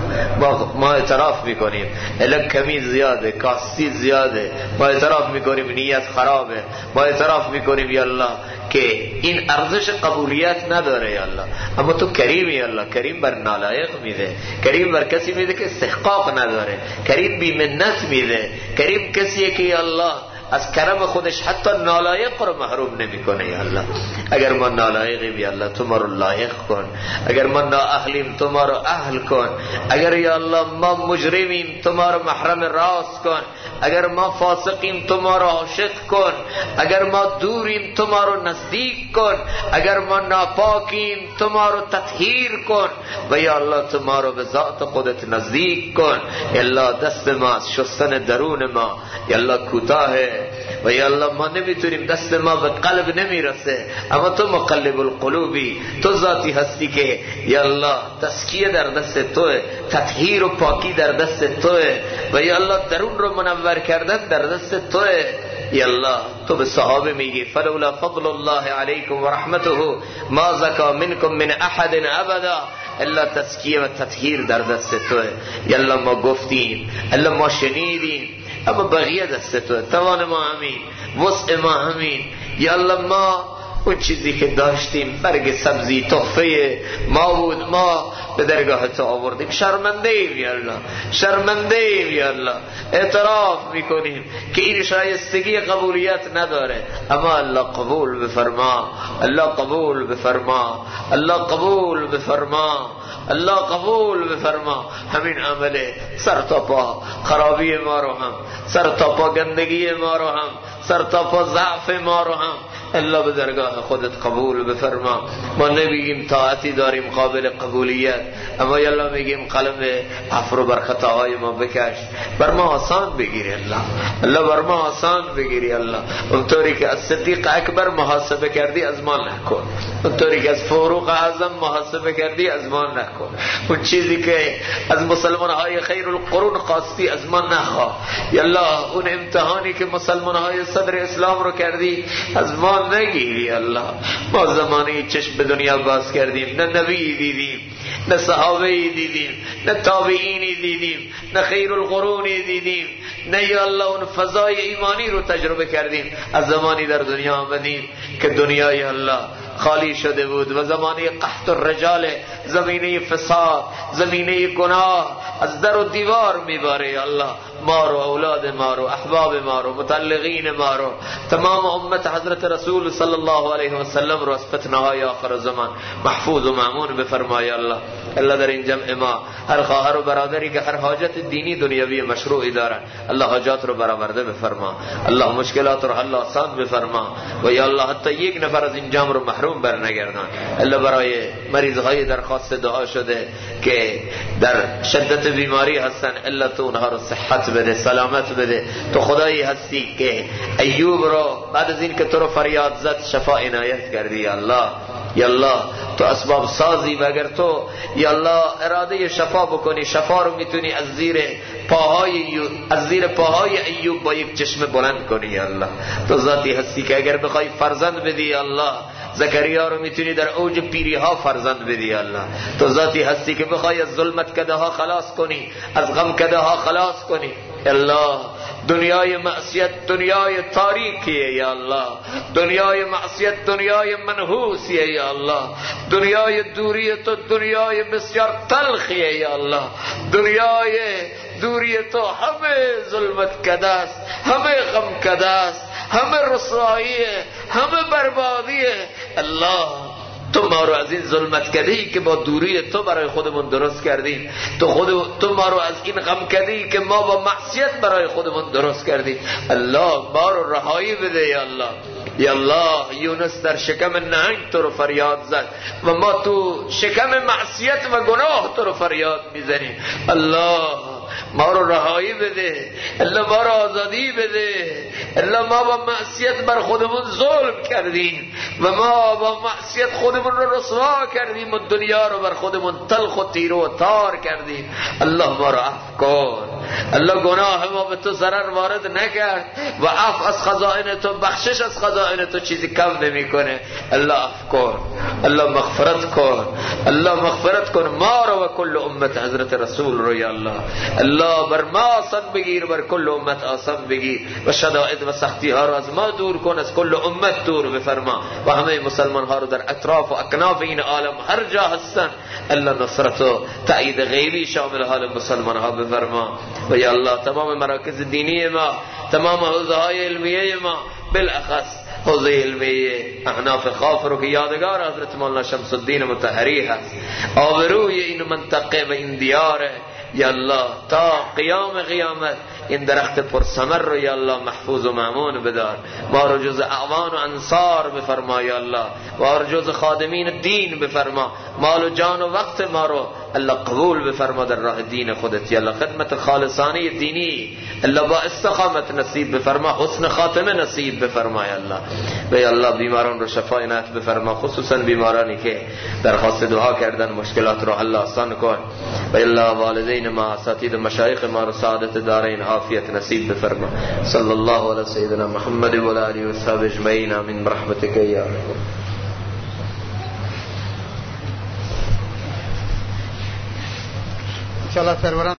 ما اعتراف میکنیم الان کمی زیاده، کاستی زیاده، ما اعتراف میکنیم نیت خرابه، ما اعتراف میکنیم یا الله که این ارزش قبولیت نداره یا الله، اما تو کریمی یا الله، کریم بر نالایق میده، کریم بر کسی میده که استحقاق نداره، کریم بی منت میده، کریم کسیه که یا الله از کرم خودش حتی نالایق رو محروم نمیکنه. یا الله اگر ما نالایقیم یا الله تو ما رو لایق کن، اگر ما نااهلیم تو ما رو اهل کن، اگر یا الله ما مجرمیم تو ما رو محرم راست کن، اگر ما فاسقیم تو ما رو عاشق کن، اگر ما دوریم تو ما رو نزدیک کن، اگر ما ناپاکیم تو ما رو تطهیر کن و یا الله تو ما رو به ذات خودت نزدیک کن. یا الله دست ما از شستن درون ما یا الله کوتاهه و یا الله ما نمیتونیم، دست ما به قلب نمیرسه، اما تو مقلب القلوبی، تو ذاتی هستی که یا الله تزکیه در دست توه، تطهیر و پاکی در دست توه و یا الله درون رو منور کردن در دست توه. یا الله تو به صحابه میگی فلولا فضل الله علیکم و رحمته ما زکا منکم من احد ابدا الا تزکیه و تطهیر در دست توه. یا الله ما گفتیم، الله ما شنیدیم، اما بقیه دست توه، توان ما همین، وسع ما همین. یا الله ما اون چیزی که داشتیم برگ سبزی تحفه ما بود، ما به درگاه تو آوردیم، شرمنده ایم یا الله، شرمنده ایم یا الله، اعتراف میکنیم که این شایستگی قبولیت نداره، اما الله قبول بفرما، الله قبول بفرما، الله قبول بفرما، الله قبول بفرما. همین عمله سر تا پا خرابی ما رو هم، سر تا پا گندگی ما رو هم، سر تا پا ضعف ما رو هم الله به درگاه خودت قبول بفرما. ما نمیگیم طاعتی داریم قابل قبولیت، اما یالله میگیم قلم عفو رو بر خطاهای ما بکش، بر ما آسان بگیری الله، الله بر ما آسان بگیری الله. اونطوری که از صدیق اکبر محاسبه کردی از ما نکن، اونطوری که از فاروق اعظم محاسبه کردی از ما نکن، اون چیزی که از مسلمانهای خیر القرون خواستی از ما نخواه یالله. اون امتحانی که مسلمانهای صدر اسلام رو کردی از ما نگیری الله. ما زمانی چشم به دنیا باز کردیم، نه نبی دیدیم، نه صحابه دیدیم، نه تابعینی دیدیم، نه خیر القرونی دیدیم، نه یا الله اون فضای ایمانی رو تجربه کردیم. از زمانی در دنیا آمدیم که دنیای الله خالی شده بود و زمانه قحط الرجال، زمینه فساد، زمینه گناه از در و دیوار میباره. یا الله ما رو، اولاد ما رو، احباب ما رو، متعلقین ما رو، تمام امت حضرت رسول صلی الله علیه و سلم رو از فتنه های آخر زمان محفوظ و مأمون بفرمای. الله الله در این جمع ما هر خواهر و برادری که هر حاجت دینی دنیوی مشروعی دارن، الله حاجات رو برآورده بفرما. الله مشکلات رو حل آسان بفرما. و یا الله حتی یک نفر از این جمع رو محروم برنگردان. الله برای مریض های درخواست دعا شده که در شدت بیماری هستن، الله تو اونها رو صحت بده، سلامت بده. تو خدایی هستی که ایوب رو بعد از این که تو رو فریاد زد شفا عنایت کردی. یا الله یا الله تو اسباب سازی و اگر تو یا الله اراده شفا بکنی، شفا رو میتونی از زیر پاهای ایوب با یک چشم بلند کنی. یا الله تو ذاتی هستی که اگر بخوای فرزند بدی، یا الله زکریا رو میتونی در اوج پیری ها فرزند بدی. یا الله تو ذاتی هستی که بخوای از ظلمت کده ها خلاص کنی، از غم کده ها خلاص کنی. الله دنیای معصیت دنیای تاریکیه. یا الله دنیای معصیت دنیای منحوسیه. یا الله دنیای دوری تو دنیای بسیار تلخیه. یا الله دنیای دوری تو همه ظلمت کده است، همه غم کده است، همه رسواییه، همه بربادیه. الله تو ما رو از این ظلمت کدهی که با دوری تو برای خودمون درست کردیم، تو ما رو از این غم کدهی که ما با معصیت برای خودمون درست کردیم، الله ما رو رهایی بده. یا الله یا الله یونس در شکم نهنگ تو رو فریاد زد و ما تو شکم معصیت و گناه تو رو فریاد میزنیم. الله ما رو رهایی بده، الله ما رو آزادی بده. الله ما با معصیت بر خودمون ظلم کردیم و ما با معصیت خودمون رو رسوا کردیم و دنیا رو بر خودمون تلخ و تیره و تار کردیم. الله ما رو عفو کن. الله گناه ما به تو ضرر وارد نکرد و عفو از خزائن تو، بخشش از خزائن تو چیزی کم نمی کنه. الله عفو کن، الله مغفرت کن، الله مغفرت کن ما رو و کل امت حضرت رسول رو. یا الله الله بر ما آسان بگیر، بر کل امت آسان بگیر و شدائد و سختی ها رو از ما دور کن، از کل امت دور بفرما و همه مسلمان ها رو در اطراف و اکناف این عالم هر جا هستن الله نصرت و تأیید غیبی شامل حال مسلمان ها بفرما. و یا الله تمام مراکز دینی ما، تمام حوزه های علمیه ما، بالاخص حوزه علمیه احناف خاف رو که یادگار حضرت مولانا شمس الدین مطهری هست، آبروی این منطقه و این دیاره، یا الله تا قیام قیامت این درخت پرثمر رو یا الله محفوظ و مأمون بدار. ما رو جز اعوان و انصار بفرما. یا الله ما رو جز خادمین دین بفرما. مال و جان و وقت ما رو الله قبول بفرما در راه دین خودت. یا الله خدمت خالصانه دینی الله با استقامت نصیب بفرما، حسن خاتمه نصیب بفرما. یا الله و یا الله بیماران رو شفا عنایت بفرما، خصوصا بیمارانی که درخواست دعا کردن مشکلات رو الله آسان کن. و یا الله والدین ما، اساتید مشایخ ما رو سعادت دارین عافیت نصیب بفرما. صلی الله علی سیدنا محمد و علی آله و صحبه اجمعین. آمین برحمتک یا ارحم. ان شاء الله سروران